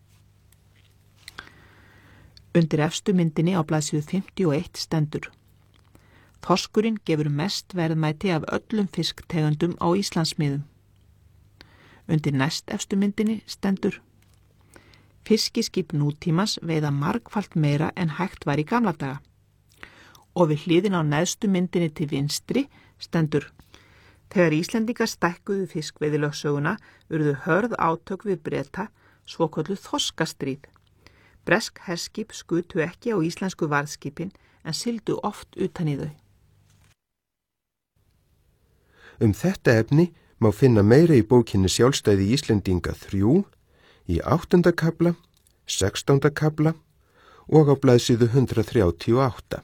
Undir efstu myndinni á blaðsíðu 51 stendur þorskurinn gefur mest verðmæti af öllum fisktegundum á Íslandsmiðum. Undir næst efstu myndinni stendur fiskiskip nútímans veiða margfalt meira en hægt var í gamla daga. Og við hliðin á neðstu myndinni til vinstri stendur þegar Íslendingar stækkuðu fiskveiðilögsöguna urðu hörð átök við Breta, svokölluð þorskastríð. Bresk herskip skutu ekki á íslensku varðskipin en sigldu oft utan í þau. Þetta efni má finna meira í bókinni Sjálfstæði Íslendinga 3, í 8. kafla, 16. kafla og á blaðsíðu 138.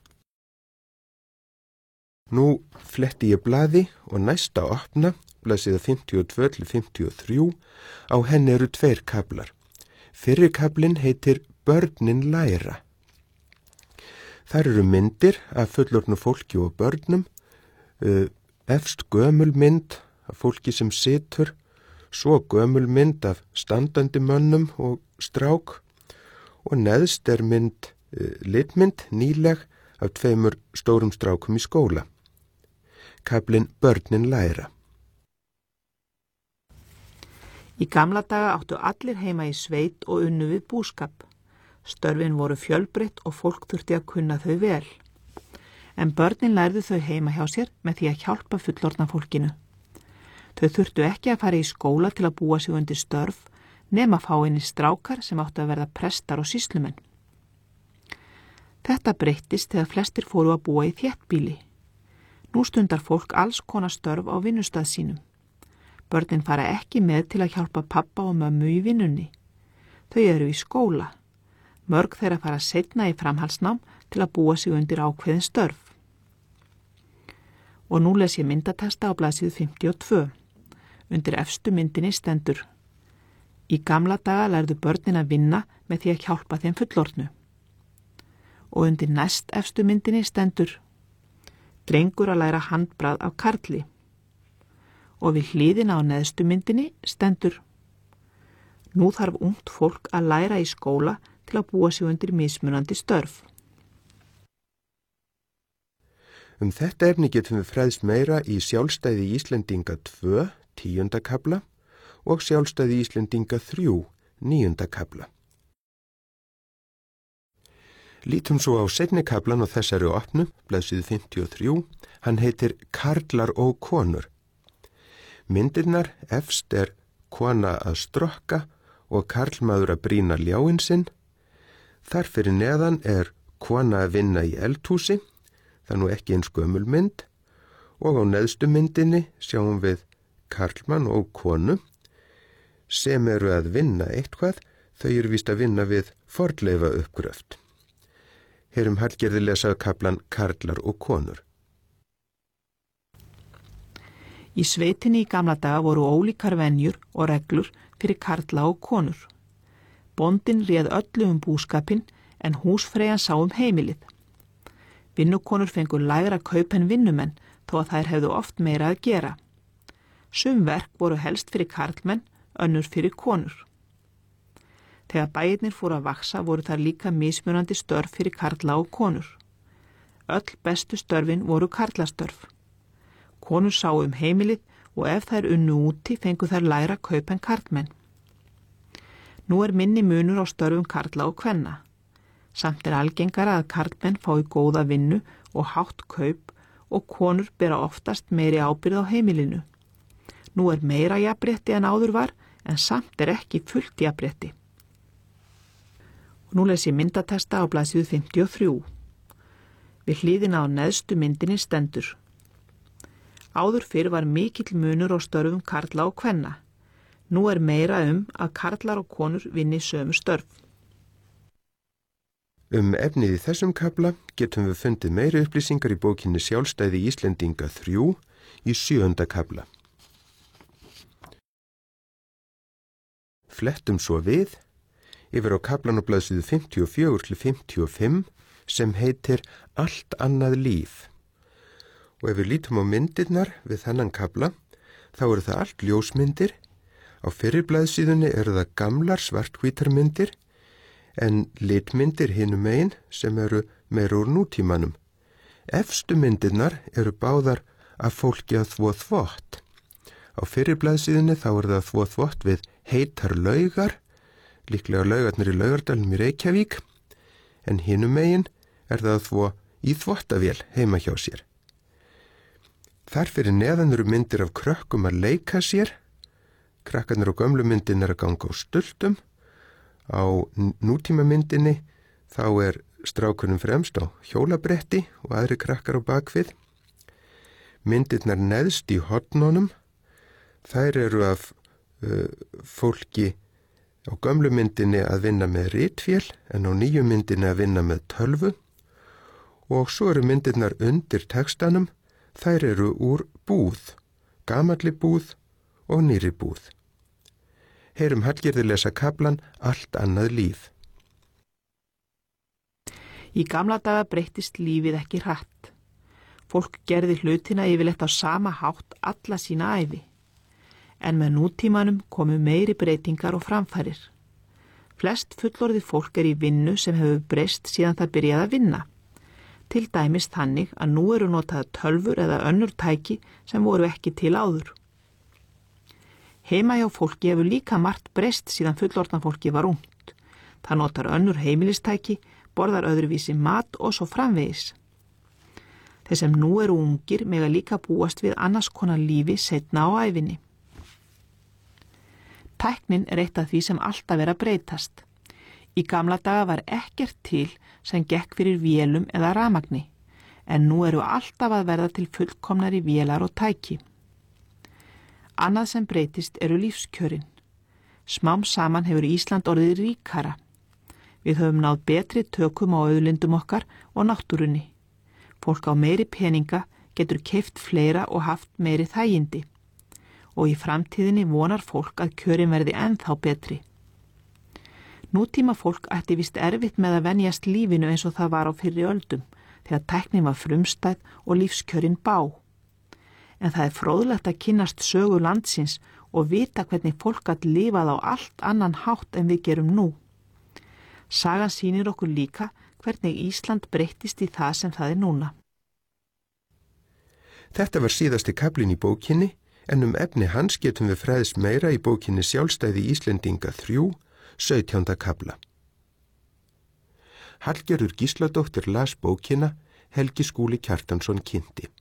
Nú fletti ég blaði og næsta opna, blaðsíða 52-53, á henni eru 2 kaflar. Fyrri kaflinn heitir Börnin læra. Þar eru myndir af fullorðnu fólki og börnum, efst gömul mynd af fólki sem situr, svo gömul mynd af standandi mönnum og strák og neðst er mynd, litmynd, nýleg af 2 stórum strákum í skóla. Kaflinn Börnin læra. Í gamla daga áttu allir heima í sveit og unnu við búskap. Störfin voru fjölbreytt og fólk þurfti að kunna þau vel. En börnin lærðu þau heima hjá sér með því að hjálpa fullorðna fólkinu. Þau þurftu ekki að fara í skóla til að búa sig undir störf, nema fáinni strákar sem áttu að verða prestar og sýslumenn. Þetta breyttist þegar flestir fóru að búa í þéttbýli. Nú stundar fólk alls konar störf á vinnustað sínum. Börnin fara ekki með til að hjálpa pappa og mömmu í vinnunni. Þau eru í skóla. Mörg þeirra fara seinna í framhaldsnám til að búa sig undir ákveðin störf. Og nú les ég myndatexta á blaðsíðu 52. Undir efstu myndinni stendur í gamla daga lærðu börnin að vinna með því að hjálpa þeim fullorðnu. Og undir næst efstu myndinni stendur drengur að læra handbragð af karli. Og við hliðina á neðstu myndinni stendur nú þarf ungt fólk að læra í skóla til að búa sig undir mismunandi störf. Þetta efni getum við fræðst meira í Sjálfstæði Íslendinga 2, 10. kafla og Sjálfstæði Íslendinga 3, 9. kafla. Lítum svo á seinni kaflan á þessari opnu, blaðsíðu 53, hann heitir Karlar og konur. Myndirnar efst er kona að strokka og karlmaður að brýna ljáinn sinn. Þar fyrir neðan kona að vinna í eldhúsi, það nú ekki eins gömul mynd, og á neðstu myndinni sjáum við karlmann og konu sem eru að vinna eitthvað, þau eru víst að vinna við fornleifa uppgröft. Heyrum Hallgerði lesa kaflan Karlar og konur. Í sveitinni í gamla daga voru ólíkar venjur og reglur fyrir karla og konur. Bóndinn réð öllu búskapinn en húsfreyjan sá heimilið. Vinnukonur fengu lægra kaup en vinnumenn þó að þær hefðu oft meira að gera. Sum verk voru helst fyrir karlmenn, önnur fyrir konur. Þegar bæirnir fóru að vaksa voru þar líka mismunandi störf fyrir karla og konur. Öll bestu störfin voru karlastörf. Konur sá heimilið og ef þær unnu úti fengu þær lægra kaup en karlmenn. Nú minni munur á störfum karla og kvenna. Samt algengara að karlmenn fái góða vinnu og hátt kaup og konur bera oftast meiri ábyrgð á heimilinu. Nú meira jafnrétti en áður var, en samt ekki fullt jafnrétti. Nú les ég myndatexta á blaðsíðu 53. Við hlíðina á neðstu myndinni stendur: Áður fyrr var mikill munur á störfum karla og kvenna. Nú meira að karlar og konur vinni sömu störf. Efnið í þessum kafla getum við fundið meiri upplýsingar í bókinni Sjálfstæði Íslendinga 3 í 7. kafla. Flettum svo við yfir á kaflan á blaðsíðu 54 til 55 sem heitir Allt annað líf. Og ef við lítum á myndirnar við þennan kafla, þá eru það allt ljósmyndir. Á fyrri blaðsíðunni eru það gamlar svarthvítar myndir, en litmyndir hinum megin sem eru meira úr nútímanum. Efstu myndirnar eru báðar af fólki að þvo þvott. Á fyrri blaðsíðunni þá eru það þvo þvott við heitar laugar, líklega laugarnir í Laugardalnum í Reykjavík, en hinum megin það að þvo í þvottavél heima hjá sér. Þar fyrir neðan eru myndir af krökkum að leika sér. Krakkarnir á gömlu myndin að ganga á stultum. Á nútíma myndinni þá strákunum fremst á hjólabretti og aðri krakkar á bakvið. Myndirnar neðst í hornunum, þær eru af fólki á gömlu myndinni að vinna með ritvél en á nýju myndinni að vinna með tölvu. Og svo eru myndirnar undir textanum, þær eru úr búð, gamalli búð og nýrri búð. Heyrum Hallgerði lesa kaflan Allt annað líf. Í gamla daga breyttist lífið ekki hratt. Fólk gerði hlutina yfirleitt á sama hátt alla sína ævi. En með nútímanum komu meiri breytingar og framfarir. Flest fullorðið fólk í vinnu sem hefur breyst síðan það byrjaði að vinna. Til dæmis þannig að nú eru notaðar tölvur eða önnur tæki sem voru ekki til áður. Heima hjá fólki hefur líka margt breyst síðan fullorðna fólki var ungt. Það notar önnur heimilistæki, borðar öðruvísi mat og svo framvegis. Þeir sem nú eru ungir mega líka búast við annars konar lífi seinna á ævinni. Tæknin eitt af því sem alltaf að breytast. Í gamla daga var ekkert til sem gekk fyrir vélum eða rafmagni, en nú eru alltaf að verða til fullkomnari vélar og tæki. Annað sem breytist eru lífskjörin. Smám saman hefur Ísland orðið ríkara. Við höfum náð betri tökum á auðlindum okkar og náttúrunni. Fólk á meiri peninga getur keypt fleira og haft meiri þægindi. Og í framtíðinni vonar fólk að kjörin verði ennþá betri. Nútíma fólk ætti vist erfitt með að venjast lífinu eins og það var á fyrri öldum, þegar tæknin var frumstæð og lífskjörin bá. En það fróðlegt að kynnast sögu landsins og vita hvernig fólk gat lifað á allt annan hátt en við gerum nú. Sagan sýnir okkur líka hvernig Ísland breyttist í það sem það núna. Þetta var síðasti kaflinn í bókinni, en efni hans getum við fræðst meira í bókinni Sjálfstæði Íslendinga 3, 17. kafla. Hallgerður Gísladóttir las bókina, Helgi Skúli Kjartansson kynnti.